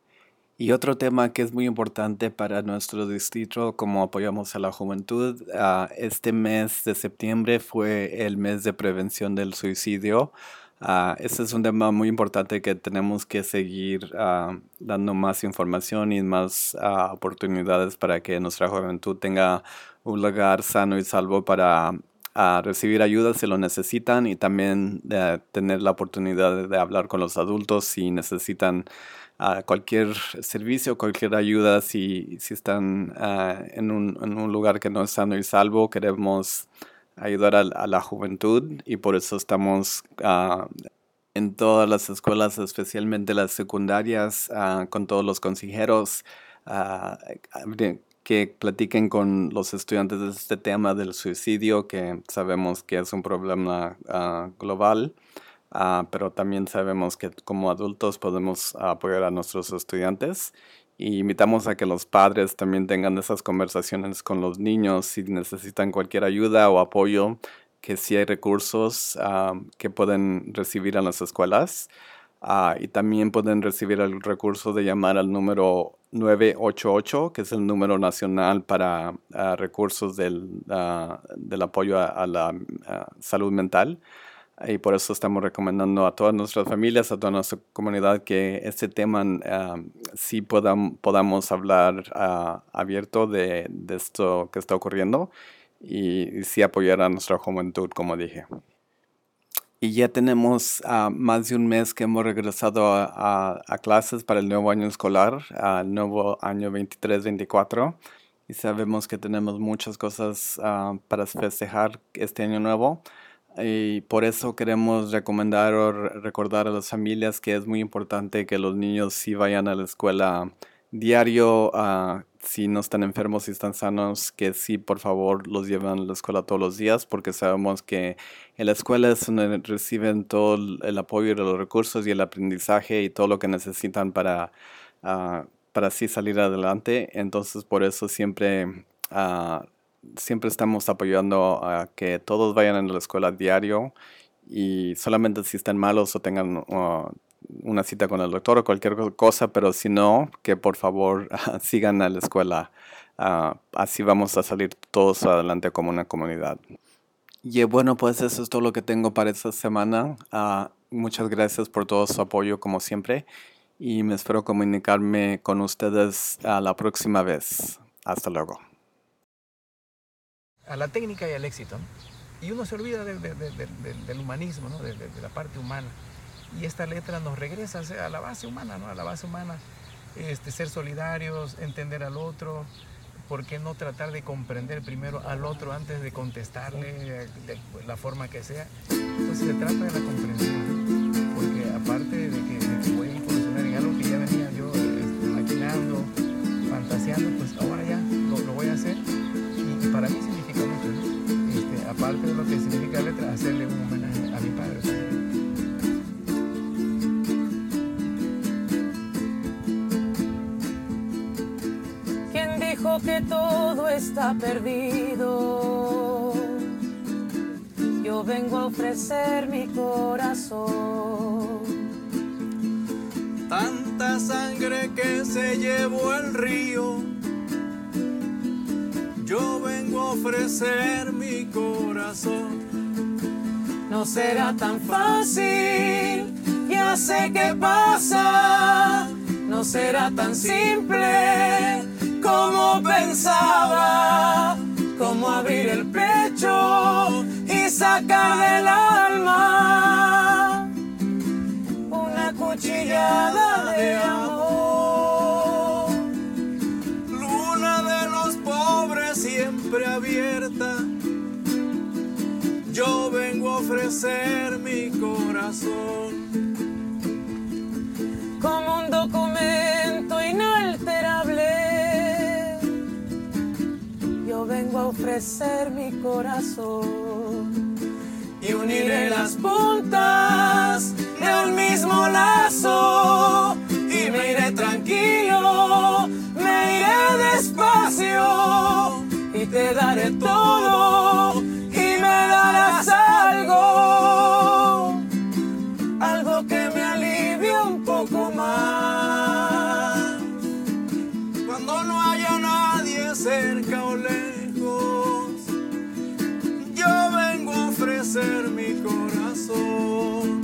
Y otro tema que es muy importante para nuestro distrito, como apoyamos a la juventud, uh, este mes de septiembre fue el mes de prevención del suicidio. Uh, este es un tema muy importante que tenemos que seguir uh, dando más información y más uh, oportunidades para que nuestra juventud tenga un lugar sano y salvo para uh, recibir ayuda si lo necesitan y también uh, tener la oportunidad de, de hablar con los adultos si necesitan uh, cualquier servicio, cualquier ayuda, si, si están uh, en, un, en un lugar que no es sano y salvo. Queremos ayudar a, a la juventud y por eso estamos uh, en todas las escuelas, especialmente las secundarias, uh, con todos los consejeros uh, que platiquen con los estudiantes de este tema del suicidio, que sabemos que es un problema uh, global, uh, pero también sabemos que como adultos podemos apoyar a nuestros estudiantes. Y invitamos a que los padres también tengan esas conversaciones con los niños si necesitan cualquier ayuda o apoyo, que sí hay recursos uh, que pueden recibir en las escuelas. Uh, y también pueden recibir el recurso de llamar al número nueve ocho ocho, que es el número nacional para uh, recursos del, uh, del apoyo a, a la uh, salud mental. Y por eso estamos recomendando a todas nuestras familias, a toda nuestra comunidad, que este tema uh, sí podam, podamos hablar uh, abierto de, de esto que está ocurriendo y, y sí apoyar a nuestra juventud, como dije. Y ya tenemos uh, más de un mes que hemos regresado a, a, a clases para el nuevo año escolar, uh, el nuevo año veintitrés veinticuatro. Y sabemos que tenemos muchas cosas uh, para festejar este año nuevo. Y por eso queremos recomendar o recordar a las familias que es muy importante que los niños sí vayan a la escuela diario, uh, si no están enfermos, si están sanos, que sí, por favor, los lleven a la escuela todos los días, porque sabemos que en la escuela es donde reciben todo el apoyo y los recursos y el aprendizaje y todo lo que necesitan para, uh, para así salir adelante. Entonces, por eso siempre, uh, siempre estamos apoyando a que todos vayan a la escuela diario y solamente si están malos o tengan uh, una cita con el doctor o cualquier cosa, pero si no, que por favor uh, sigan a la escuela. Uh, así vamos a salir todos adelante como una comunidad. Y bueno, pues eso es todo lo que tengo para esta semana. Uh, muchas gracias por todo su apoyo como siempre y me espero comunicarme con ustedes uh, la próxima vez. Hasta luego. A la técnica y al éxito, ¿no? Y uno se olvida de, de, de, de, del humanismo, ¿no? de, de, de la parte humana. Y esta letra nos regresa a la base humana, ¿no? A la base humana, este, ser solidarios, entender al otro. ¿Por qué no tratar de comprender primero al otro antes de contestarle de la forma que sea? Entonces se trata de la comprensión, porque aparte de que, de que voy a incursionar en algo que ya venía yo este, maquinando, fantaseando, pues ahora ya lo, lo voy a hacer y, y para mí significa mucho, ¿no? Este, aparte de lo que significa la letra, hacerle un homenaje a mi padre también. Que todo está perdido, yo vengo a ofrecer mi corazón. Tanta sangre que se llevó el río, yo vengo a ofrecer mi corazón. No será tan fácil, ya sé qué pasa, no será tan simple como pensaba, como abrir el pecho y sacar del alma una cuchillada de amor. Luna de los pobres siempre abierta, yo vengo a ofrecer mi corazón. Como un documento inalterable, yo vengo a ofrecer mi corazón y uniré las puntas de un mismo lazo y me iré tranquilo, me iré despacio y te daré todo y me darás algo, algo que me alivie un poco más. Cuando no haya nadie cerca o lejos, yo vengo a ofrecer mi corazón.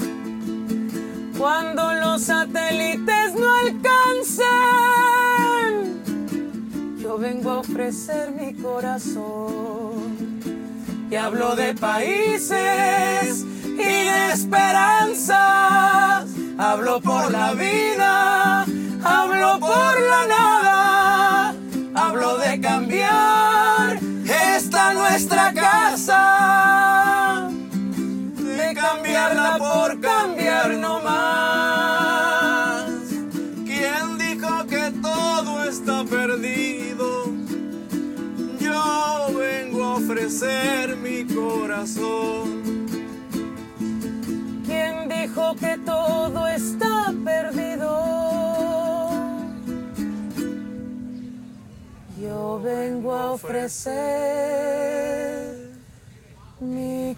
Cuando los satélites no alcancen, yo vengo a ofrecer mi corazón. Y hablo de países y de esperanzas, hablo por la vida, hablo por la nada, hablo de cambiar esta nuestra casa, de cambiarla por cambiar no más. ¿Quién dijo que todo está perdido? Yo vengo a ofrecer mi corazón. ¿Quién dijo que todo está perdido? Yo vengo a ofrecer mi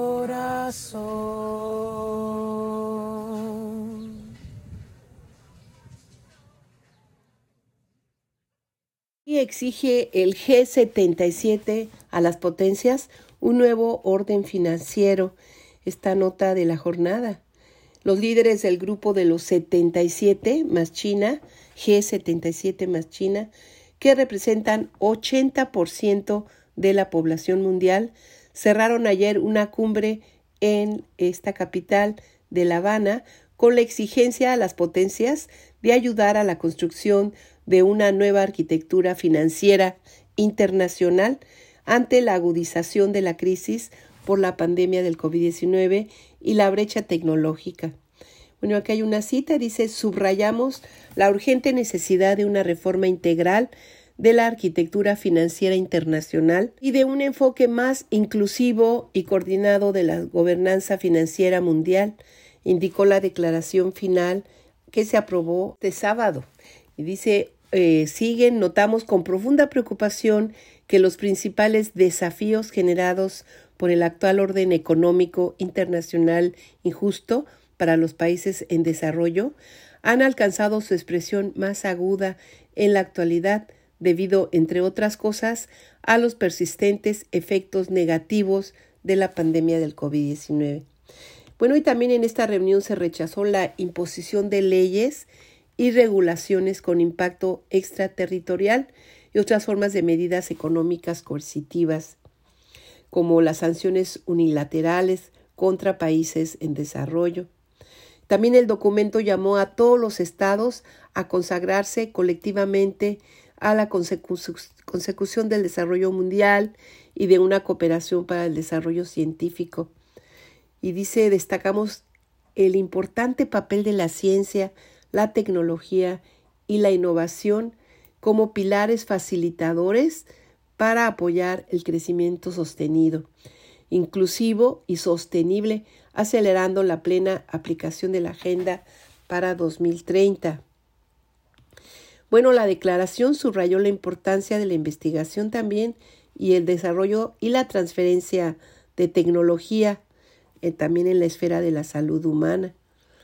corazón. Y exige el G setenta y siete a las potencias un nuevo orden financiero. Esta nota de la jornada. Los líderes del grupo de los setenta y siete más China, G setenta y siete más China, que representan ochenta por ciento de la población mundial, cerraron ayer una cumbre en esta capital de La Habana con la exigencia a las potencias de ayudar a la construcción de una nueva arquitectura financiera internacional ante la agudización de la crisis por la pandemia del COVID diecinueve y la brecha tecnológica. Bueno, aquí hay una cita, dice, subrayamos la urgente necesidad de una reforma integral de la arquitectura financiera internacional y de un enfoque más inclusivo y coordinado de la gobernanza financiera mundial, indicó la declaración final que se aprobó este sábado. Y dice, eh, siguen, notamos con profunda preocupación que los principales desafíos generados por el actual orden económico internacional injusto para los países en desarrollo han alcanzado su expresión más aguda en la actualidad debido, entre otras cosas, a los persistentes efectos negativos de la pandemia del covid diecinueve. Bueno, y también en esta reunión se rechazó la imposición de leyes y regulaciones con impacto extraterritorial y otras formas de medidas económicas coercitivas, como las sanciones unilaterales contra países en desarrollo. También el documento llamó a todos los estados a consagrarse colectivamente a la consecu- consecución del desarrollo mundial y de una cooperación para el desarrollo científico. Y dice, destacamos el importante papel de la ciencia, la tecnología y la innovación como pilares facilitadores para apoyar el crecimiento sostenido, inclusivo y sostenible, acelerando la plena aplicación de la Agenda para dos mil treinta. Bueno, la declaración subrayó la importancia de la investigación también y el desarrollo y la transferencia de tecnología eh, también en la esfera de la salud humana.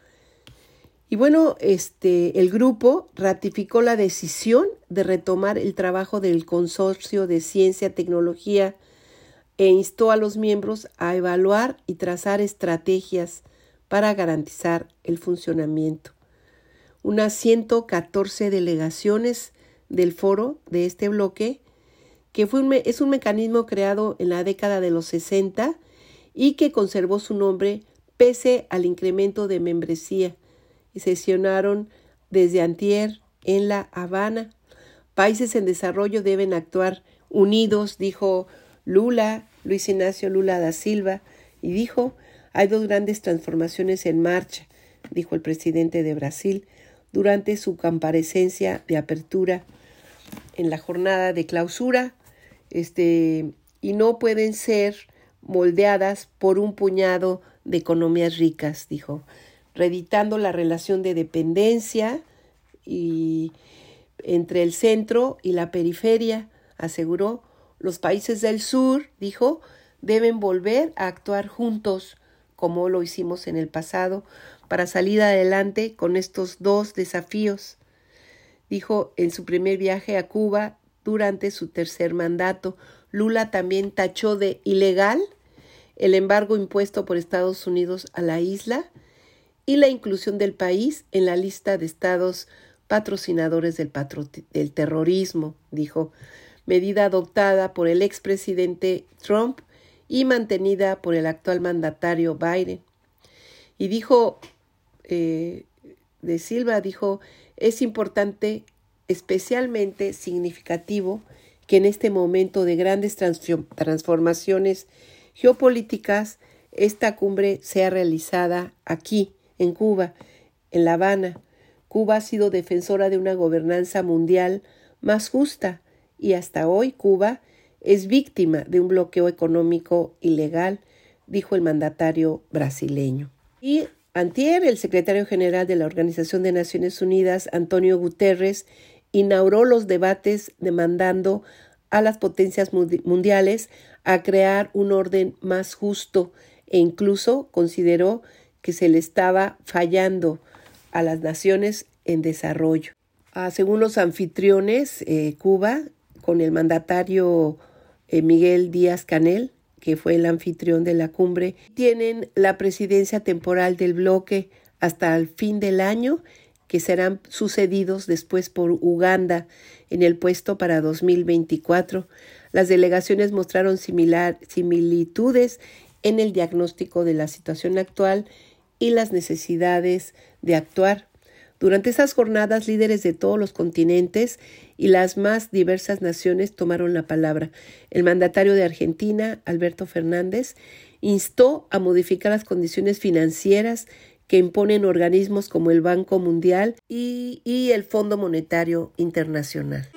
Y bueno, este, el grupo ratificó la decisión de retomar el trabajo del Consorcio de Ciencia y Tecnología e instó a los miembros a evaluar y trazar estrategias para garantizar el funcionamiento. Unas ciento catorce delegaciones del foro de este bloque, que fue un, es un mecanismo creado en la década de los sesenta y que conservó su nombre pese al incremento de membresía, y sesionaron desde antier en La Habana. Países en desarrollo deben actuar unidos, dijo Lula, Luis Ignacio Lula da Silva, y dijo, hay dos grandes transformaciones en marcha, dijo el presidente de Brasil durante su comparecencia de apertura en la jornada de clausura, este, y no pueden ser moldeadas por un puñado de economías ricas, dijo, reeditando la relación de dependencia y entre el centro y la periferia, aseguró. Los países del sur, dijo, deben volver a actuar juntos, como lo hicimos en el pasado, para salir adelante con estos dos desafíos. Dijo en su primer viaje a Cuba durante su tercer mandato. Lula también tachó de ilegal el embargo impuesto por Estados Unidos a la isla y la inclusión del país en la lista de estados patrocinadores del, patro- del terrorismo, dijo, medida adoptada por el expresidente Trump y mantenida por el actual mandatario Biden. Y dijo, eh, de Silva, dijo, es importante, especialmente significativo, que en este momento de grandes transformaciones geopolíticas, esta cumbre sea realizada aquí, en Cuba, en La Habana. Cuba ha sido defensora de una gobernanza mundial más justa y hasta hoy Cuba es víctima de un bloqueo económico ilegal, dijo el mandatario brasileño. Y antier, el secretario general de la Organización de Naciones Unidas, Antonio Guterres, inauguró los debates demandando a las potencias mundiales a crear un orden más justo e incluso consideró que se le estaba fallando a las naciones en desarrollo. Ah, según los anfitriones, eh, Cuba, con el mandatario eh, Miguel Díaz-Canel, que fue el anfitrión de la cumbre, tienen la presidencia temporal del bloque hasta el fin del año, que serán sucedidos después por Uganda en el puesto para dos mil veinticuatro. Las delegaciones mostraron similar, similitudes en el diagnóstico de la situación actual y las necesidades de actuar. Durante esas jornadas, líderes de todos los continentes y las más diversas naciones tomaron la palabra. El mandatario de Argentina, Alberto Fernández, instó a modificar las condiciones financieras que imponen organismos como el Banco Mundial y, y el Fondo Monetario Internacional.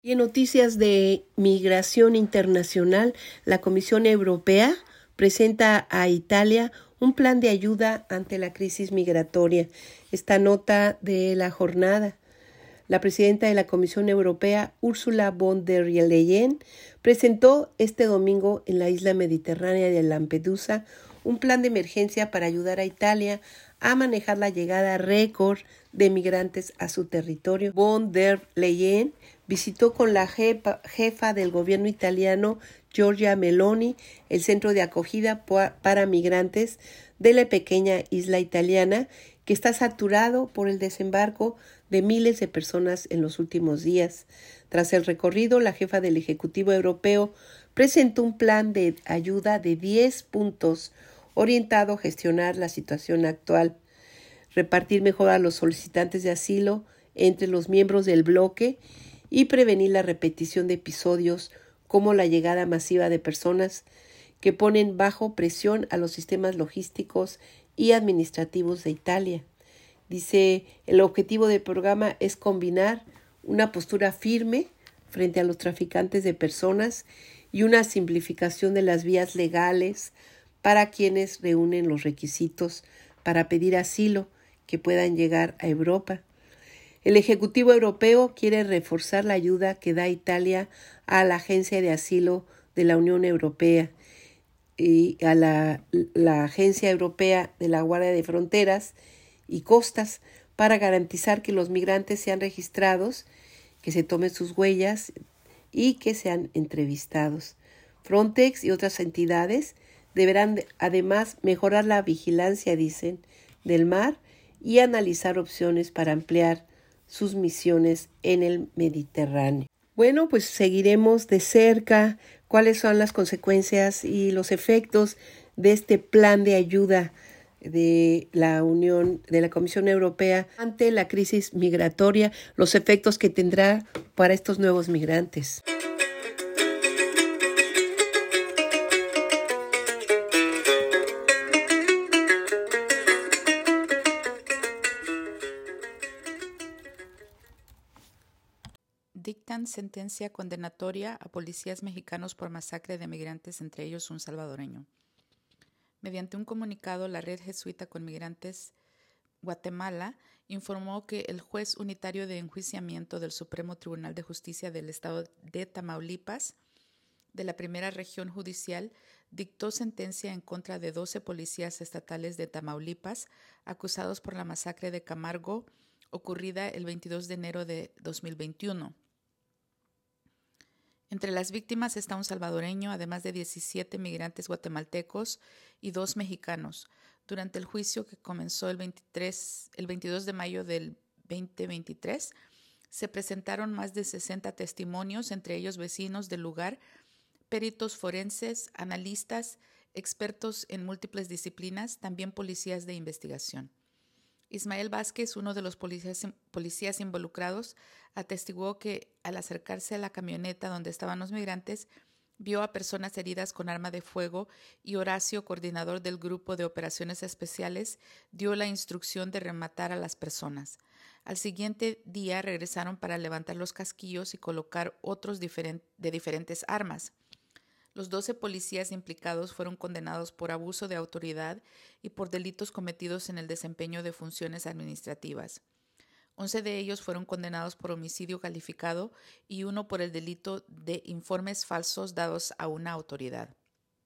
Y en noticias de migración internacional, la Comisión Europea presenta a Italia un plan de ayuda ante la crisis migratoria. Esta nota de la jornada. La presidenta de la Comisión Europea, Ursula von der Leyen, presentó este domingo en la isla mediterránea de Lampedusa un plan de emergencia para ayudar a Italia a manejar la llegada récord de migrantes a su territorio. Von der Leyen visitó con la jefa, jefa del gobierno italiano, Giorgia Meloni, el centro de acogida para migrantes de la pequeña isla italiana, que está saturado por el desembarco de miles de personas en los últimos días. Tras el recorrido, la jefa del Ejecutivo Europeo presentó un plan de ayuda de diez puntos orientado a gestionar la situación actual, repartir mejor a los solicitantes de asilo entre los miembros del bloque y prevenir la repetición de episodios como la llegada masiva de personas que ponen bajo presión a los sistemas logísticos y administrativos de Italia. Dice, el objetivo del programa es combinar una postura firme frente a los traficantes de personas y una simplificación de las vías legales para quienes reúnen los requisitos para pedir asilo que puedan llegar a Europa. El Ejecutivo Europeo quiere reforzar la ayuda que da Italia a la Agencia de Asilo de la Unión Europea y a la, la Agencia Europea de la Guardia de Fronteras y Costas para garantizar que los migrantes sean registrados, que se tomen sus huellas y que sean entrevistados. Frontex y otras entidades deberán además mejorar la vigilancia, dicen, del mar y analizar opciones para ampliar sus misiones en el Mediterráneo. Bueno, pues seguiremos de cerca cuáles son las consecuencias y los efectos de este plan de ayuda de la Unión, de la Comisión Europea ante la crisis migratoria, los efectos que tendrá para estos nuevos migrantes. Dictan sentencia condenatoria a policías mexicanos por masacre de migrantes, entre ellos un salvadoreño. Mediante un comunicado, la Red Jesuita con Migrantes Guatemala informó que el juez unitario de enjuiciamiento del Supremo Tribunal de Justicia del Estado de Tamaulipas, de la Primera Región Judicial, dictó sentencia en contra de doce policías estatales de Tamaulipas acusados por la masacre de Camargo ocurrida el veintidós de enero de dos mil veintiuno. Entre las víctimas está un salvadoreño, además de diecisiete migrantes guatemaltecos y dos mexicanos. Durante el juicio, que comenzó el, veintitrés, el veintidós de mayo del veinte veintitrés, se presentaron más de sesenta testimonios, entre ellos vecinos del lugar, peritos forenses, analistas, expertos en múltiples disciplinas, también policías de investigación. Ismael Vázquez, uno de los policías, policías involucrados, atestiguó que al acercarse a la camioneta donde estaban los migrantes, vio a personas heridas con arma de fuego y Horacio, coordinador del Grupo de Operaciones Especiales, dio la instrucción de rematar a las personas. Al siguiente día regresaron para levantar los casquillos y colocar otros diferent- de diferentes armas. Los doce policías implicados fueron condenados por abuso de autoridad y por delitos cometidos en el desempeño de funciones administrativas. Once de ellos fueron condenados por homicidio calificado y uno por el delito de informes falsos dados a una autoridad.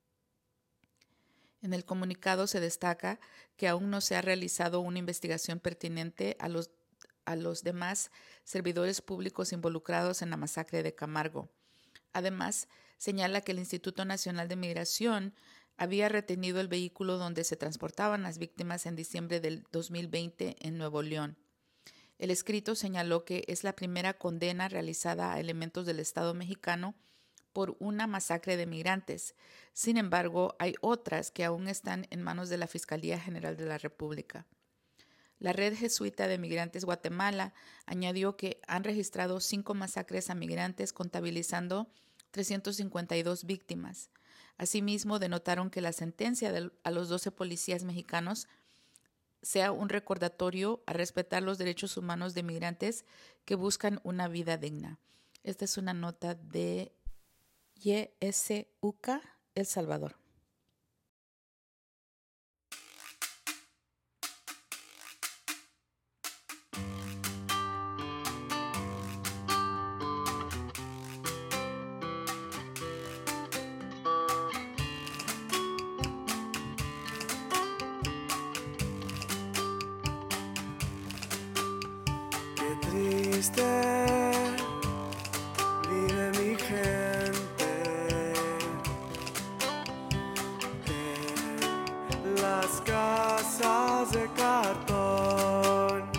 En el comunicado se destaca que aún no se ha realizado una investigación pertinente a los, a los demás servidores públicos involucrados en la masacre de Camargo. Además, señala que el Instituto Nacional de Migración había retenido el vehículo donde se transportaban las víctimas en diciembre del dos mil veinte en Nuevo León. El escrito señaló que es la primera condena realizada a elementos del Estado mexicano por una masacre de migrantes. Sin embargo, hay otras que aún están en manos de la Fiscalía General de la República. La Red Jesuita de Migrantes Guatemala añadió que han registrado cinco masacres a migrantes, contabilizando trescientas cincuenta y dos víctimas. Asimismo, denotaron que la sentencia de, a los doce policías mexicanos sea un recordatorio a respetar los derechos humanos de migrantes que buscan una vida digna. Esta es una nota de Y S U K, El Salvador. Vive mi gente en las casas de cartón.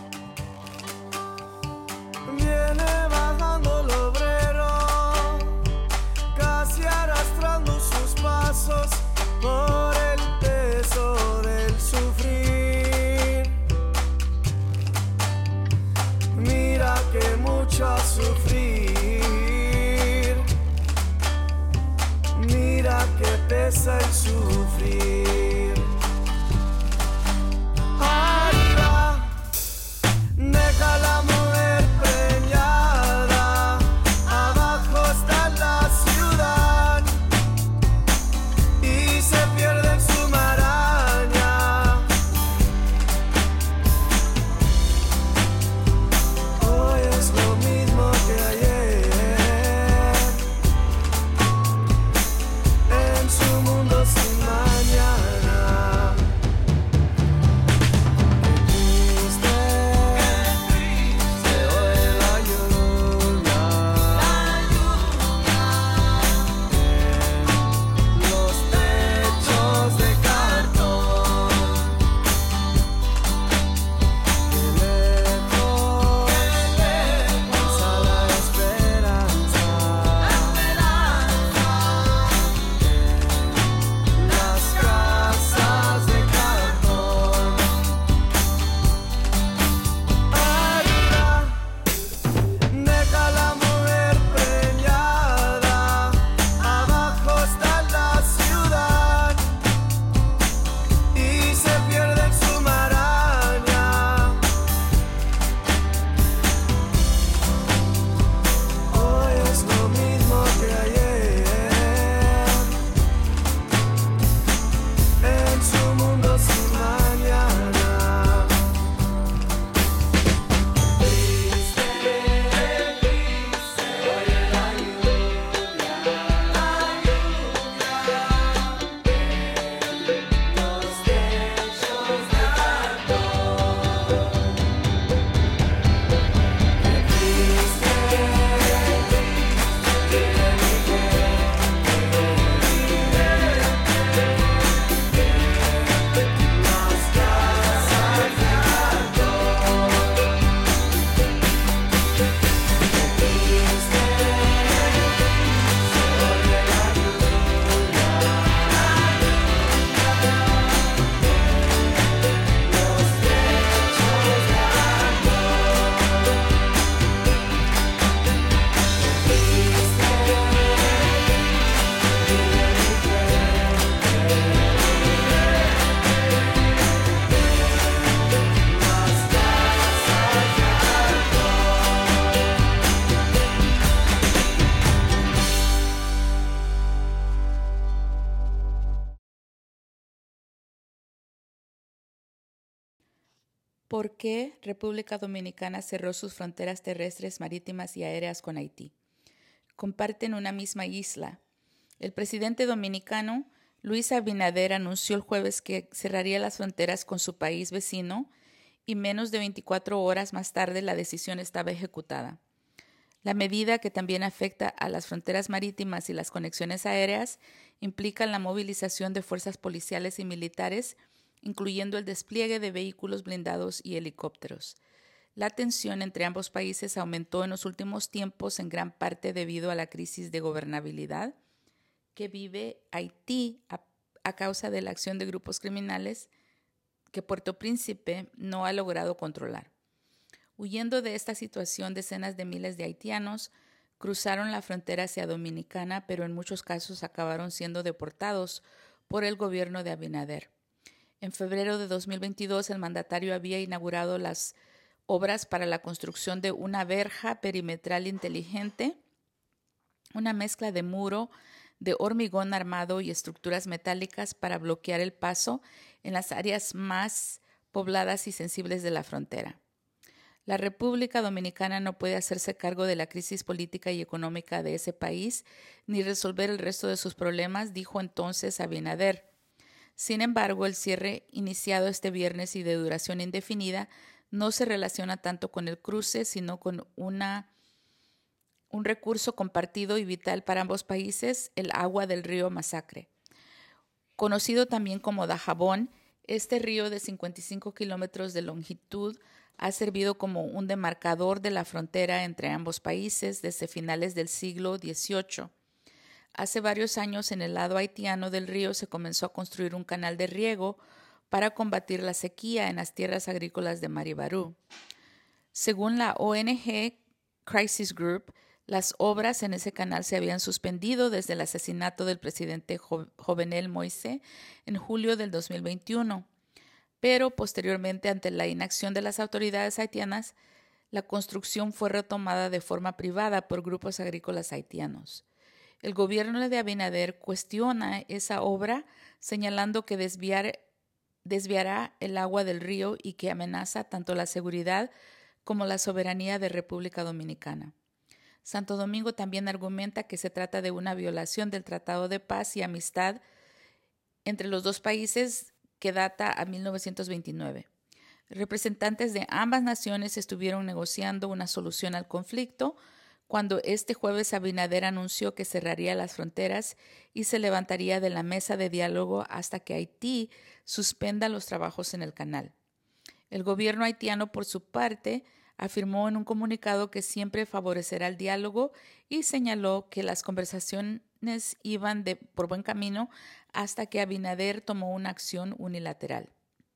Viene bajando el obrero, casi arrastrando sus pasos por el peso del sufrir. Mira que mucho a sufrir, mira que pesa el sufrir. Arriba, deja la mujer preñada, abajo está la ciudad y se pierde en su maraña. Hoy es lo mismo que ayer, en su mundo sin mañana. Qué triste, se oye la lluvia, en los techos de cartón. Qué lejos pasa la esperanza, las casas de cartón. Arriba, deja la mujer preñada, abajo está la ciudad y se pierde en su maraña. Hoy es lo mismo que ayer, en su mundo sin mañana. Triste, triste, oye la lluvia, la lluvia, en los techos de cartón. Qué triste, vive mi gente, las casas de cartón. Qué triste, se oye la lluvia, los techos de ¿Por qué República Dominicana cerró sus fronteras terrestres, marítimas y aéreas con Haití? Comparten una misma isla. El presidente dominicano Luis Abinader anunció el jueves que cerraría las fronteras con su país vecino y menos de veinticuatro horas más tarde la decisión estaba ejecutada. La medida, que también afecta a las fronteras marítimas y las conexiones aéreas, implica la movilización de fuerzas policiales y militares, incluyendo el despliegue de vehículos blindados y helicópteros. La tensión entre ambos países aumentó en los últimos tiempos en gran parte debido a la crisis de gobernabilidad que vive Haití a, a causa de la acción de grupos criminales que Puerto Príncipe no ha logrado controlar. Huyendo de esta situación, decenas de miles de haitianos cruzaron la frontera hacia Dominicana, pero en muchos casos acabaron siendo deportados por el gobierno de Abinader. En febrero de dos mil veintidós, el mandatario había inaugurado las obras para la construcción de una verja perimetral inteligente, una mezcla de muro de hormigón armado y estructuras metálicas para bloquear el paso en las áreas más pobladas y sensibles de la frontera. La República Dominicana no puede hacerse cargo de la crisis política y económica de ese país ni resolver el resto de sus problemas, dijo entonces Abinader. Sin embargo, el cierre iniciado este viernes y de duración indefinida no se relaciona tanto con el cruce, sino con una un recurso compartido y vital para ambos países, el agua del río Masacre. Conocido también como Dajabón, este río de cincuenta y cinco kilómetros de longitud ha servido como un demarcador de la frontera entre ambos países desde finales del siglo dieciocho. Hace varios años, en el lado haitiano del río se comenzó a construir un canal de riego para combatir la sequía en las tierras agrícolas de Maribarú. Según la O N G Crisis Group, las obras en ese canal se habían suspendido desde el asesinato del presidente jo- Jovenel Moïse en julio del dos mil veintiuno, pero posteriormente, ante la inacción de las autoridades haitianas, la construcción fue retomada de forma privada por grupos agrícolas haitianos. El gobierno de Abinader cuestiona esa obra, señalando que desviar, desviará el agua del río y que amenaza tanto la seguridad como la soberanía de República Dominicana. Santo Domingo también argumenta que se trata de una violación del Tratado de Paz y Amistad entre los dos países que data a mil novecientos veintinueve. Representantes de ambas naciones estuvieron negociando una solución al conflicto cuando este jueves Abinader anunció que cerraría las fronteras y se levantaría de la mesa de diálogo hasta que Haití suspenda los trabajos en el canal. El gobierno haitiano, por su parte, afirmó en un comunicado que siempre favorecerá el diálogo y señaló que las conversaciones iban de, por buen camino hasta que Abinader tomó una acción unilateral.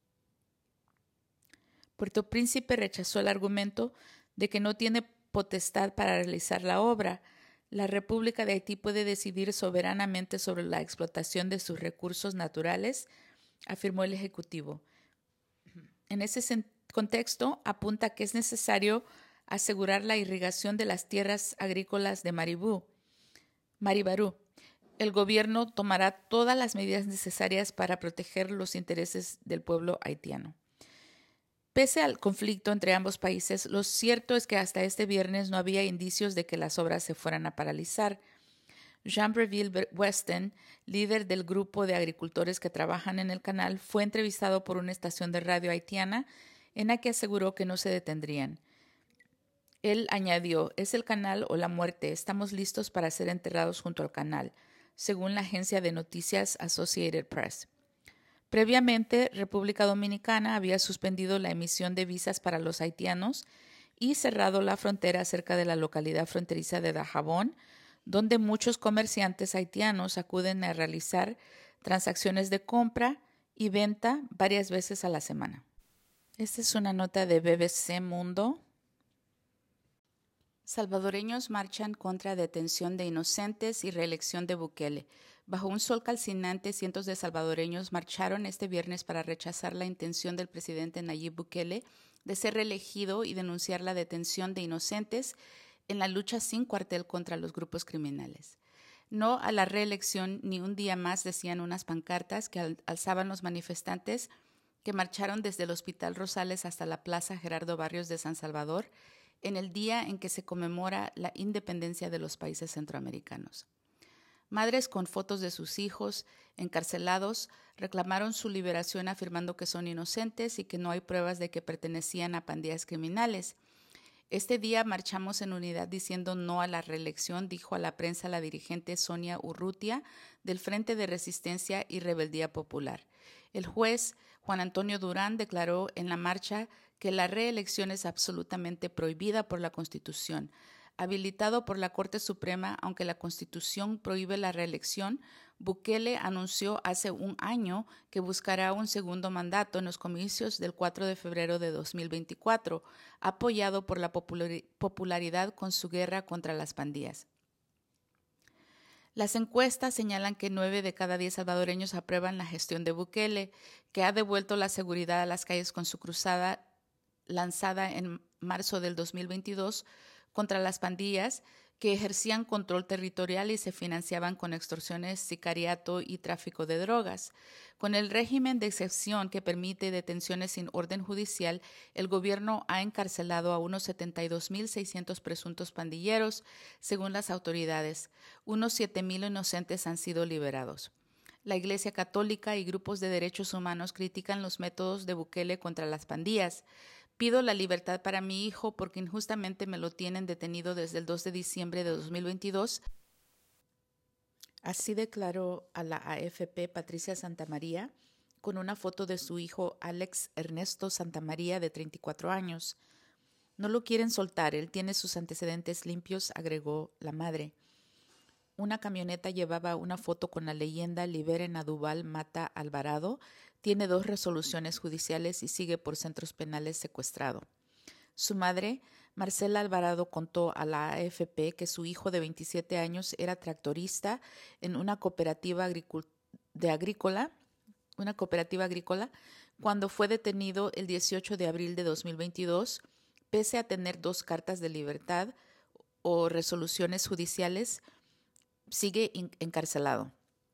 Puerto Príncipe rechazó el argumento de que no tiene potestad para realizar la obra. La República de Haití puede decidir soberanamente sobre la explotación de sus recursos naturales, afirmó el Ejecutivo. En ese sentido, contexto apunta que es necesario asegurar la irrigación de las tierras agrícolas de Maribú, Maribarú. El gobierno tomará todas las medidas necesarias para proteger los intereses del pueblo haitiano. Pese al conflicto entre ambos países, lo cierto es que hasta este viernes no había indicios de que las obras se fueran a paralizar. Jean-Breville Weston, líder del grupo de agricultores que trabajan en el canal, fue entrevistado por una estación de radio haitiana en la que aseguró que no se detendrían. Él añadió, es el canal o la muerte, estamos listos para ser enterrados junto al canal, según la agencia de noticias Associated Press. Previamente, República Dominicana había suspendido la emisión de visas para los haitianos y cerrado la frontera cerca de la localidad fronteriza de Dajabón, donde muchos comerciantes haitianos acuden a realizar transacciones de compra y venta varias veces a la semana. Esta es una nota de B B C Mundo. Salvadoreños marchan contra detención de inocentes y reelección de Bukele. Bajo un sol calcinante, cientos de salvadoreños marcharon este viernes para rechazar la intención del presidente Nayib Bukele de ser reelegido y denunciar la detención de inocentes en la lucha sin cuartel contra los grupos criminales. No a la reelección ni un día más, decían unas pancartas que alzaban los manifestantes que marcharon desde el Hospital Rosales hasta la Plaza Gerardo Barrios de San Salvador en el día en que se conmemora la independencia de los países centroamericanos. Madres con fotos de sus hijos encarcelados reclamaron su liberación afirmando que son inocentes y que no hay pruebas de que pertenecían a pandillas criminales. Este día marchamos en unidad diciendo no a la reelección, dijo a la prensa la dirigente Sonia Urrutia del Frente de Resistencia y Rebeldía Popular. El juez Juan Antonio Durán declaró en la marcha que la reelección es absolutamente prohibida por la Constitución. Habilitado por la Corte Suprema, aunque la Constitución prohíbe la reelección, Bukele anunció hace un año que buscará un segundo mandato en los comicios del cuatro de febrero de dos mil veinticuatro, apoyado por la popularidad con su guerra contra las pandillas. Las encuestas señalan que nueve de cada diez salvadoreños aprueban la gestión de Bukele, que ha devuelto la seguridad a las calles con su cruzada lanzada en marzo del dos mil veintidós contra las pandillas que ejercían control territorial y se financiaban con extorsiones, sicariato y tráfico de drogas. Con el régimen de excepción que permite detenciones sin orden judicial, el gobierno ha encarcelado a unos setenta y dos mil seiscientos presuntos pandilleros, según las autoridades. Unos siete mil inocentes han sido liberados. La Iglesia Católica y grupos de derechos humanos critican los métodos de Bukele contra las pandillas. Pido la libertad para mi hijo porque injustamente me lo tienen detenido desde el dos de diciembre de dos mil veintidós. Así declaró a la A F P Patricia Santamaría con una foto de su hijo Alex Ernesto Santamaría de treinta y cuatro años. No lo quieren soltar, él tiene sus antecedentes limpios, agregó la madre. Una camioneta llevaba una foto con la leyenda Liberen a Duval Mata Alvarado. Tiene dos resoluciones judiciales y sigue por centros penales secuestrado. Su madre, Marcela Alvarado, contó a la A F P que su hijo de veintisiete años era tractorista en una cooperativa agricul- de agrícola, una cooperativa agrícola, cuando fue detenido el dieciocho de abril de dos mil veintidós, pese a tener dos cartas de libertad o resoluciones judiciales, sigue encarcelado.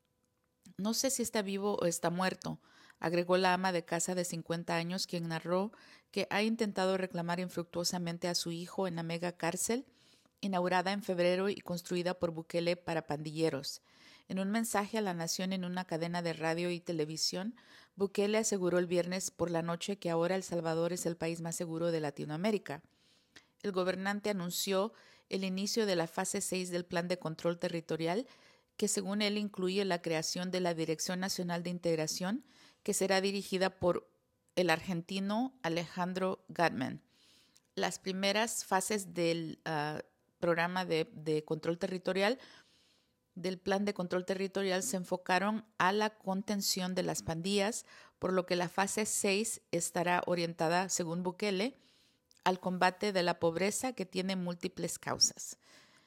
No sé si está vivo o está muerto, agregó la ama de casa de cincuenta años, quien narró que ha intentado reclamar infructuosamente a su hijo en la mega cárcel, inaugurada en febrero y construida por Bukele para pandilleros. En un mensaje a la nación en una cadena de radio y televisión, Bukele aseguró el viernes por la noche que ahora El Salvador es el país más seguro de Latinoamérica. El gobernante anunció el inicio de la fase seis del Plan de Control Territorial, que según él incluye la creación de la Dirección Nacional de Integración, que será dirigida por el argentino Alejandro Gatman. Las primeras fases del uh, programa de, de control territorial, del Plan de Control Territorial, se enfocaron a la contención de las pandillas, por lo que la fase seis estará orientada, según Bukele, al combate de la pobreza que tiene múltiples causas.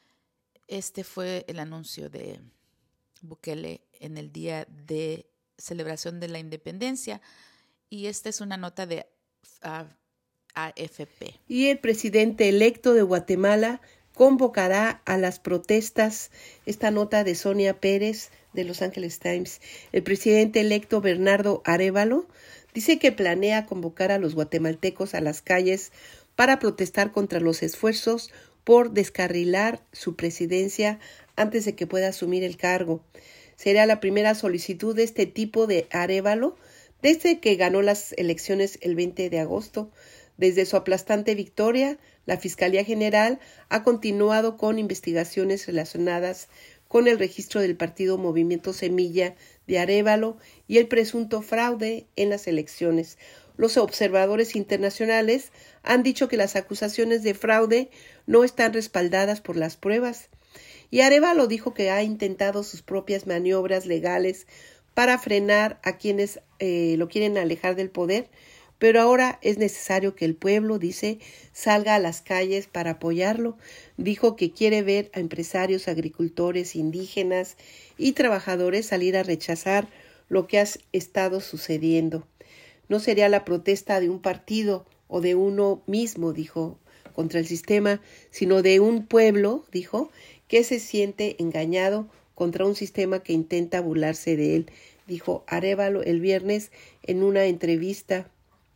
Este fue el anuncio de Bukele en el día de celebración de la independencia y esta es una nota de uh, A F P. Y el presidente electo de Guatemala convocará a las protestas. Esta nota de Sonia Pérez de Los Angeles Times. El presidente electo Bernardo Arévalo dice que planea convocar a los guatemaltecos a las calles para protestar contra los esfuerzos por descarrilar su presidencia antes de que pueda asumir el cargo. Será la primera solicitud de este tipo de Arévalo desde que ganó las elecciones el veinte de agosto. Desde su aplastante victoria, la Fiscalía General ha continuado con investigaciones relacionadas con el registro del partido Movimiento Semilla de Arévalo y el presunto fraude en las elecciones. Los observadores internacionales han dicho que las acusaciones de fraude no están respaldadas por las pruebas. Y Arévalo dijo que ha intentado sus propias maniobras legales para frenar a quienes eh, lo quieren alejar del poder, pero ahora es necesario que el pueblo, dice, salga a las calles para apoyarlo. Dijo que quiere ver a empresarios, agricultores, indígenas y trabajadores salir a rechazar lo que ha estado sucediendo. No sería la protesta de un partido o de uno mismo, dijo, contra el sistema, sino de un pueblo, dijo, que se siente engañado contra un sistema que intenta burlarse de él, dijo Arévalo el viernes en una entrevista.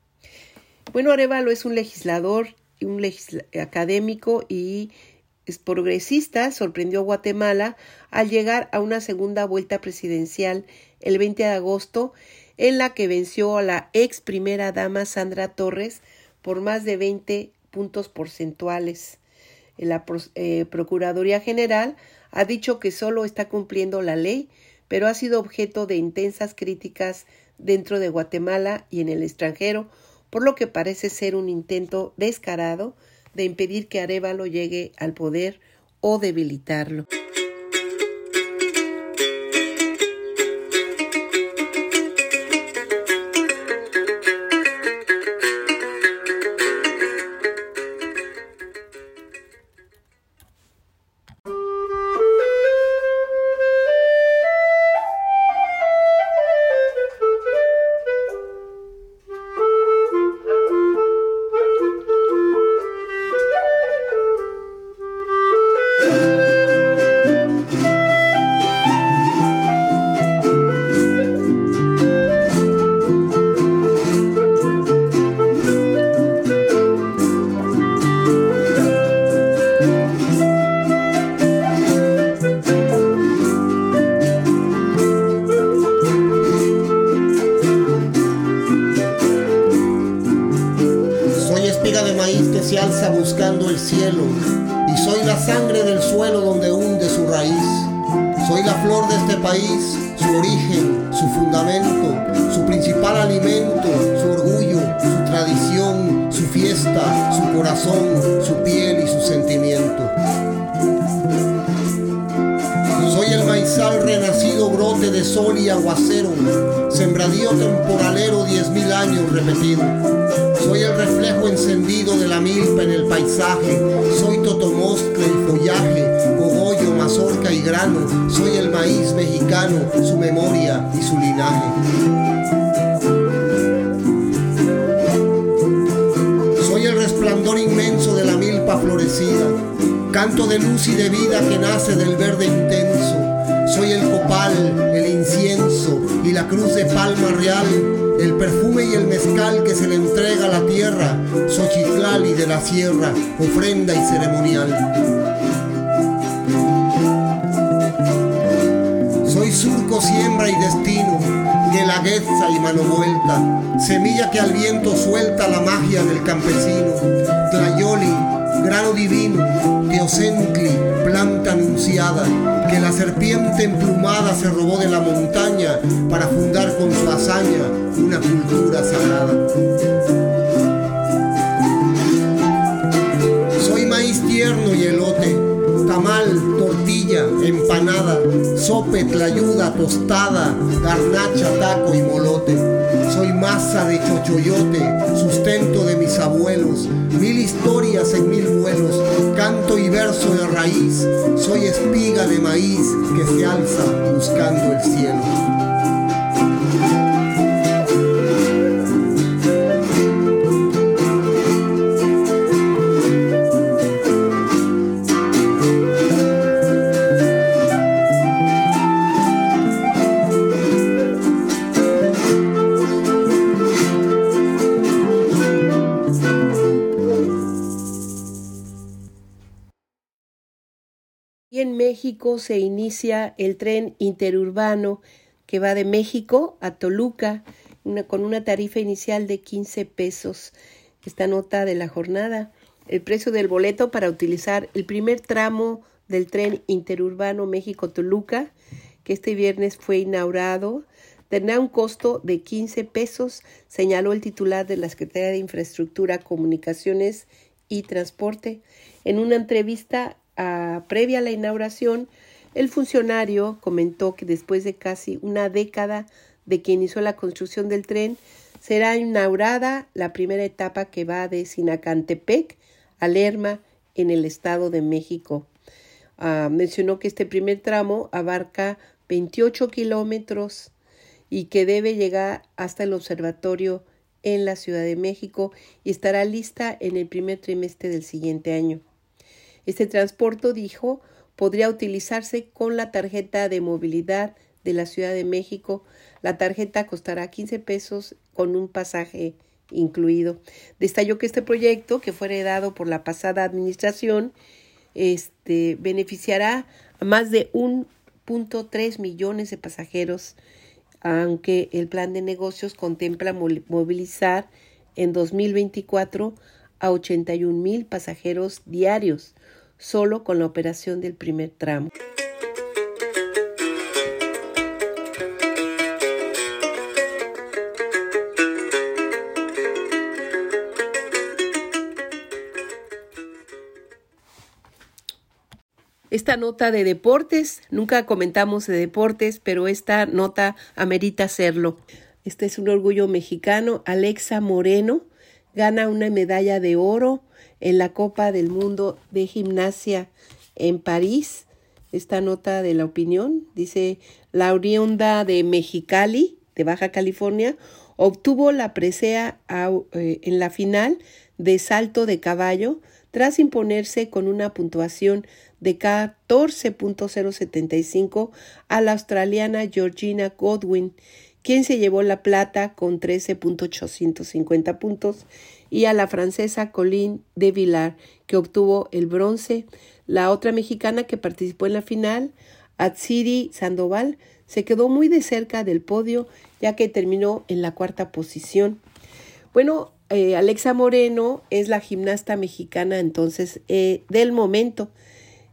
Bueno, Arévalo es un legislador, un legisla- académico y es progresista. Sorprendió a Guatemala al llegar a una segunda vuelta presidencial el veinte de agosto, en la que venció a la ex primera dama Sandra Torres por más de veinte puntos porcentuales. La eh, Procuraduría General ha dicho que solo está cumpliendo la ley, pero ha sido objeto de intensas críticas dentro de Guatemala y en el extranjero, por lo que parece ser un intento descarado de impedir que Arévalo llegue al poder o debilitarlo. donde hunde su raíz. Soy la flor de este país, su origen, su fundamento, su principal alimento, su orgullo, su tradición, su fiesta, su corazón, su piel y su sentimiento. Soy el maizal renacido, brote de sol y aguacero, sembradío temporalero, diez mil años repetido. Soy el reflejo encendido de la milpa en el paisaje. Soy totomostle y follaje, cogollo, mazorca y grano. Soy el maíz mexicano, su memoria y su linaje. Soy el resplandor inmenso de la milpa florecida, canto de luz y de vida que nace del verde intenso. Soy el copal, el incienso y la cruz de palma real, el perfume y el mezcal que se le entrega a la tierra, Xochitlali de la sierra, ofrenda y ceremonial. Soy surco, siembra y destino, guelaguetza y mano vuelta, semilla que al viento suelta la magia del campesino, tlayoli, grano divino, teocentli, planta anunciada, que la serpiente emplumada se robó de la montaña para fundar con su hazaña una cultura sagrada. Soy maíz tierno y elote, tamal, tortilla, empanada, sope, tlayuda, tostada, garnacha, taco y molote. Soy masa de chochoyote, sustento de mis abuelos, mil historias en mil vuelos, canto y verso de raíz. Soy espiga de maíz que se alza buscando el cielo. Y en México se inicia el tren interurbano que va de México a Toluca una, con una tarifa inicial de quince pesos. Esta nota de la jornada. El precio del boleto para utilizar el primer tramo del tren interurbano México-Toluca, que este viernes fue inaugurado, tendrá un costo de quince pesos, señaló el titular de la Secretaría de Infraestructura, Comunicaciones y Transporte. En una entrevista a, previa a la inauguración, el funcionario comentó que después de casi una década de que inició la construcción del tren, será inaugurada la primera etapa que va de Sinacantepec a Lerma en el Estado de México. Uh, mencionó que este primer tramo abarca veintiocho kilómetros y que debe llegar hasta el observatorio en la Ciudad de México y estará lista en el primer trimestre del siguiente año. Este transporte, dijo, podría utilizarse con la tarjeta de movilidad de la Ciudad de México. La tarjeta costará quince pesos con un pasaje incluido. Destacó que este proyecto, que fue heredado por la pasada administración, este, beneficiará a más de uno punto tres millones de pasajeros, aunque el plan de negocios contempla movilizar en dos mil veinticuatro a ochenta y un mil pasajeros diarios, solo con la operación del primer tramo. Esta nota de deportes, nunca comentamos de deportes, pero esta nota amerita hacerlo. Este es un orgullo mexicano. Alexa Moreno gana una medalla de oro en la Copa del Mundo de Gimnasia en París. Esta nota de La Opinión dice: la oriunda de Mexicali, de Baja California, obtuvo la presea a, eh, en la final de salto de caballo tras imponerse con una puntuación de catorce punto cero setenta y cinco a la australiana Georgina Godwin, quien se llevó la plata con trece punto ochocientos cincuenta puntos, y a la francesa Colline de Villar, que obtuvo el bronce. La otra mexicana que participó en la final, Atsiri Sandoval, se quedó muy de cerca del podio, ya que terminó en la cuarta posición. Bueno, eh, Alexa Moreno es la gimnasta mexicana entonces eh, del momento.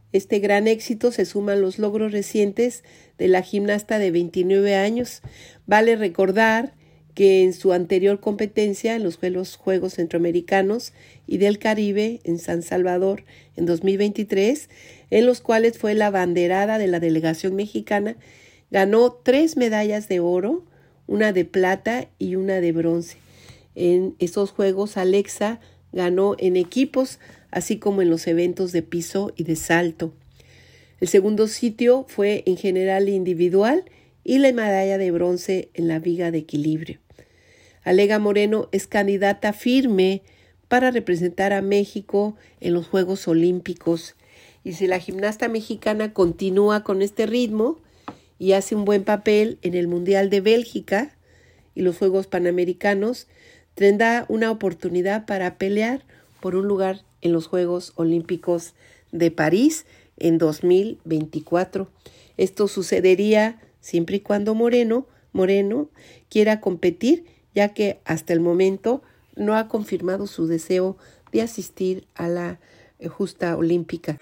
Este gran éxito se suman los logros recientes de la gimnasta de veintinueve años. Vale recordar que en su anterior competencia en los Juegos, Juegos Centroamericanos y del Caribe en San Salvador en dos mil veintitrés, en los cuales fue la abanderada de la delegación mexicana, ganó tres medallas de oro, una de plata y una de bronce. En esos Juegos, Alexa ganó en equipos, así como en los eventos de piso y de salto. El segundo sitio fue en general individual y la medalla de bronce en la viga de equilibrio. Alega Moreno es candidata firme para representar a México en los Juegos Olímpicos. Y si la gimnasta mexicana continúa con este ritmo y hace un buen papel en el Mundial de Bélgica y los Juegos Panamericanos, tendrá una oportunidad para pelear por un lugar en los Juegos Olímpicos de París en dos mil veinticuatro. Esto sucedería siempre y cuando Moreno, Moreno quiera competir, ya que hasta el momento no ha confirmado su deseo de asistir a la justa olímpica.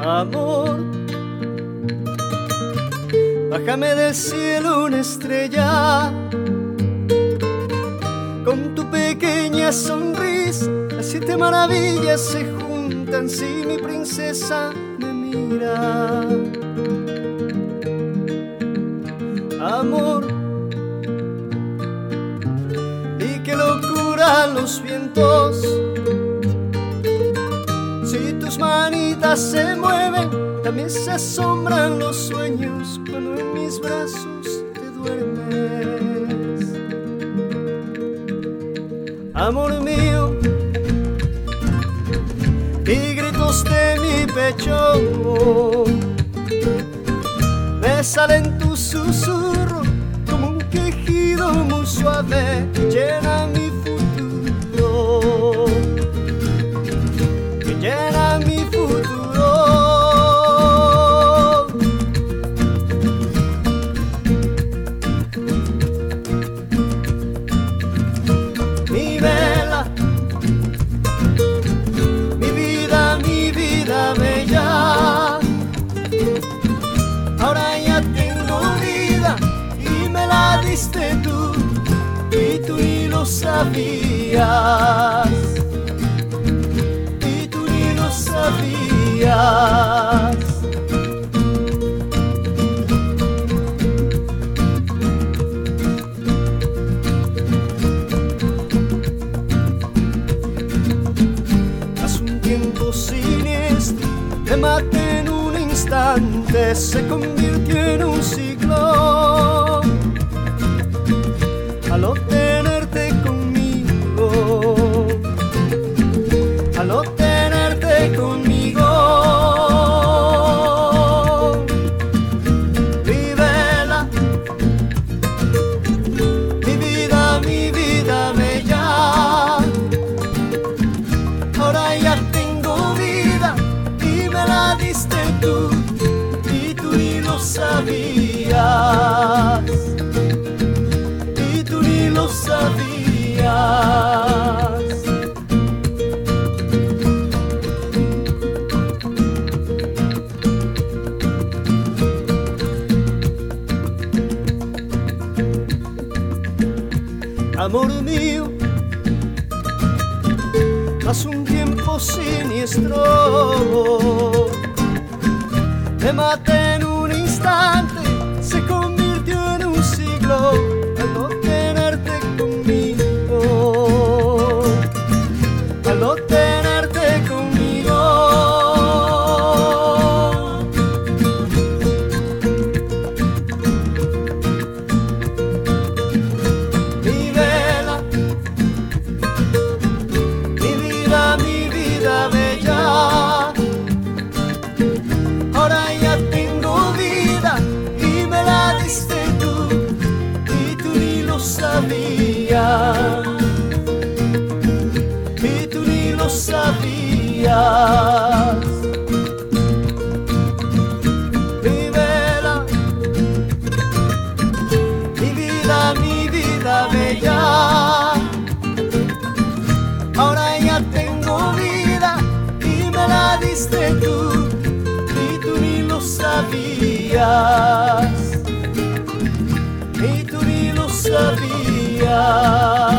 amor. Bájame del cielo una estrella, con tu pequeña sonrisa, las siete maravillas se juntan si mi princesa me mira. Amor, y qué locura los vientos, si tus manitas se mueven, también se asombran los sueños cuando en mis brazos te duermes. Amor mío, y gritos de mi pecho me salen tu susurro como un quejido muy suave, llena mi futuro, que llena mi futuro. Mi vela, mi vida, mi vida bella, ahora ya tengo vida y me la diste tú, y tú ni lo sabías, y tú ni lo sabías. Hace un tiempo siniestro te maté en un instante, se convirtió en un siglo al obtenerte conmigo, al obtenerte conmigo. Mi vela, mi vida, mi vida bella, ahora ya tengo vida y me la diste tú, y tú ni lo sabías, y tú ni lo sabías. Amor mío, hace un tiempo siniestro te maté en un instante, se convirtió en un siglo al no tenerte conmigo, al no tenerte conmigo. Mi vela, mi vida, mi vida bella, ahora ya tengo vida y me la diste tú, y tú ni lo sabías, y tú ni lo sabías. Mi vela, mi vida, mi vida bella, ahora ya tengo vida y me la diste tú, y tú ni lo sabías, y tú ni lo sabías.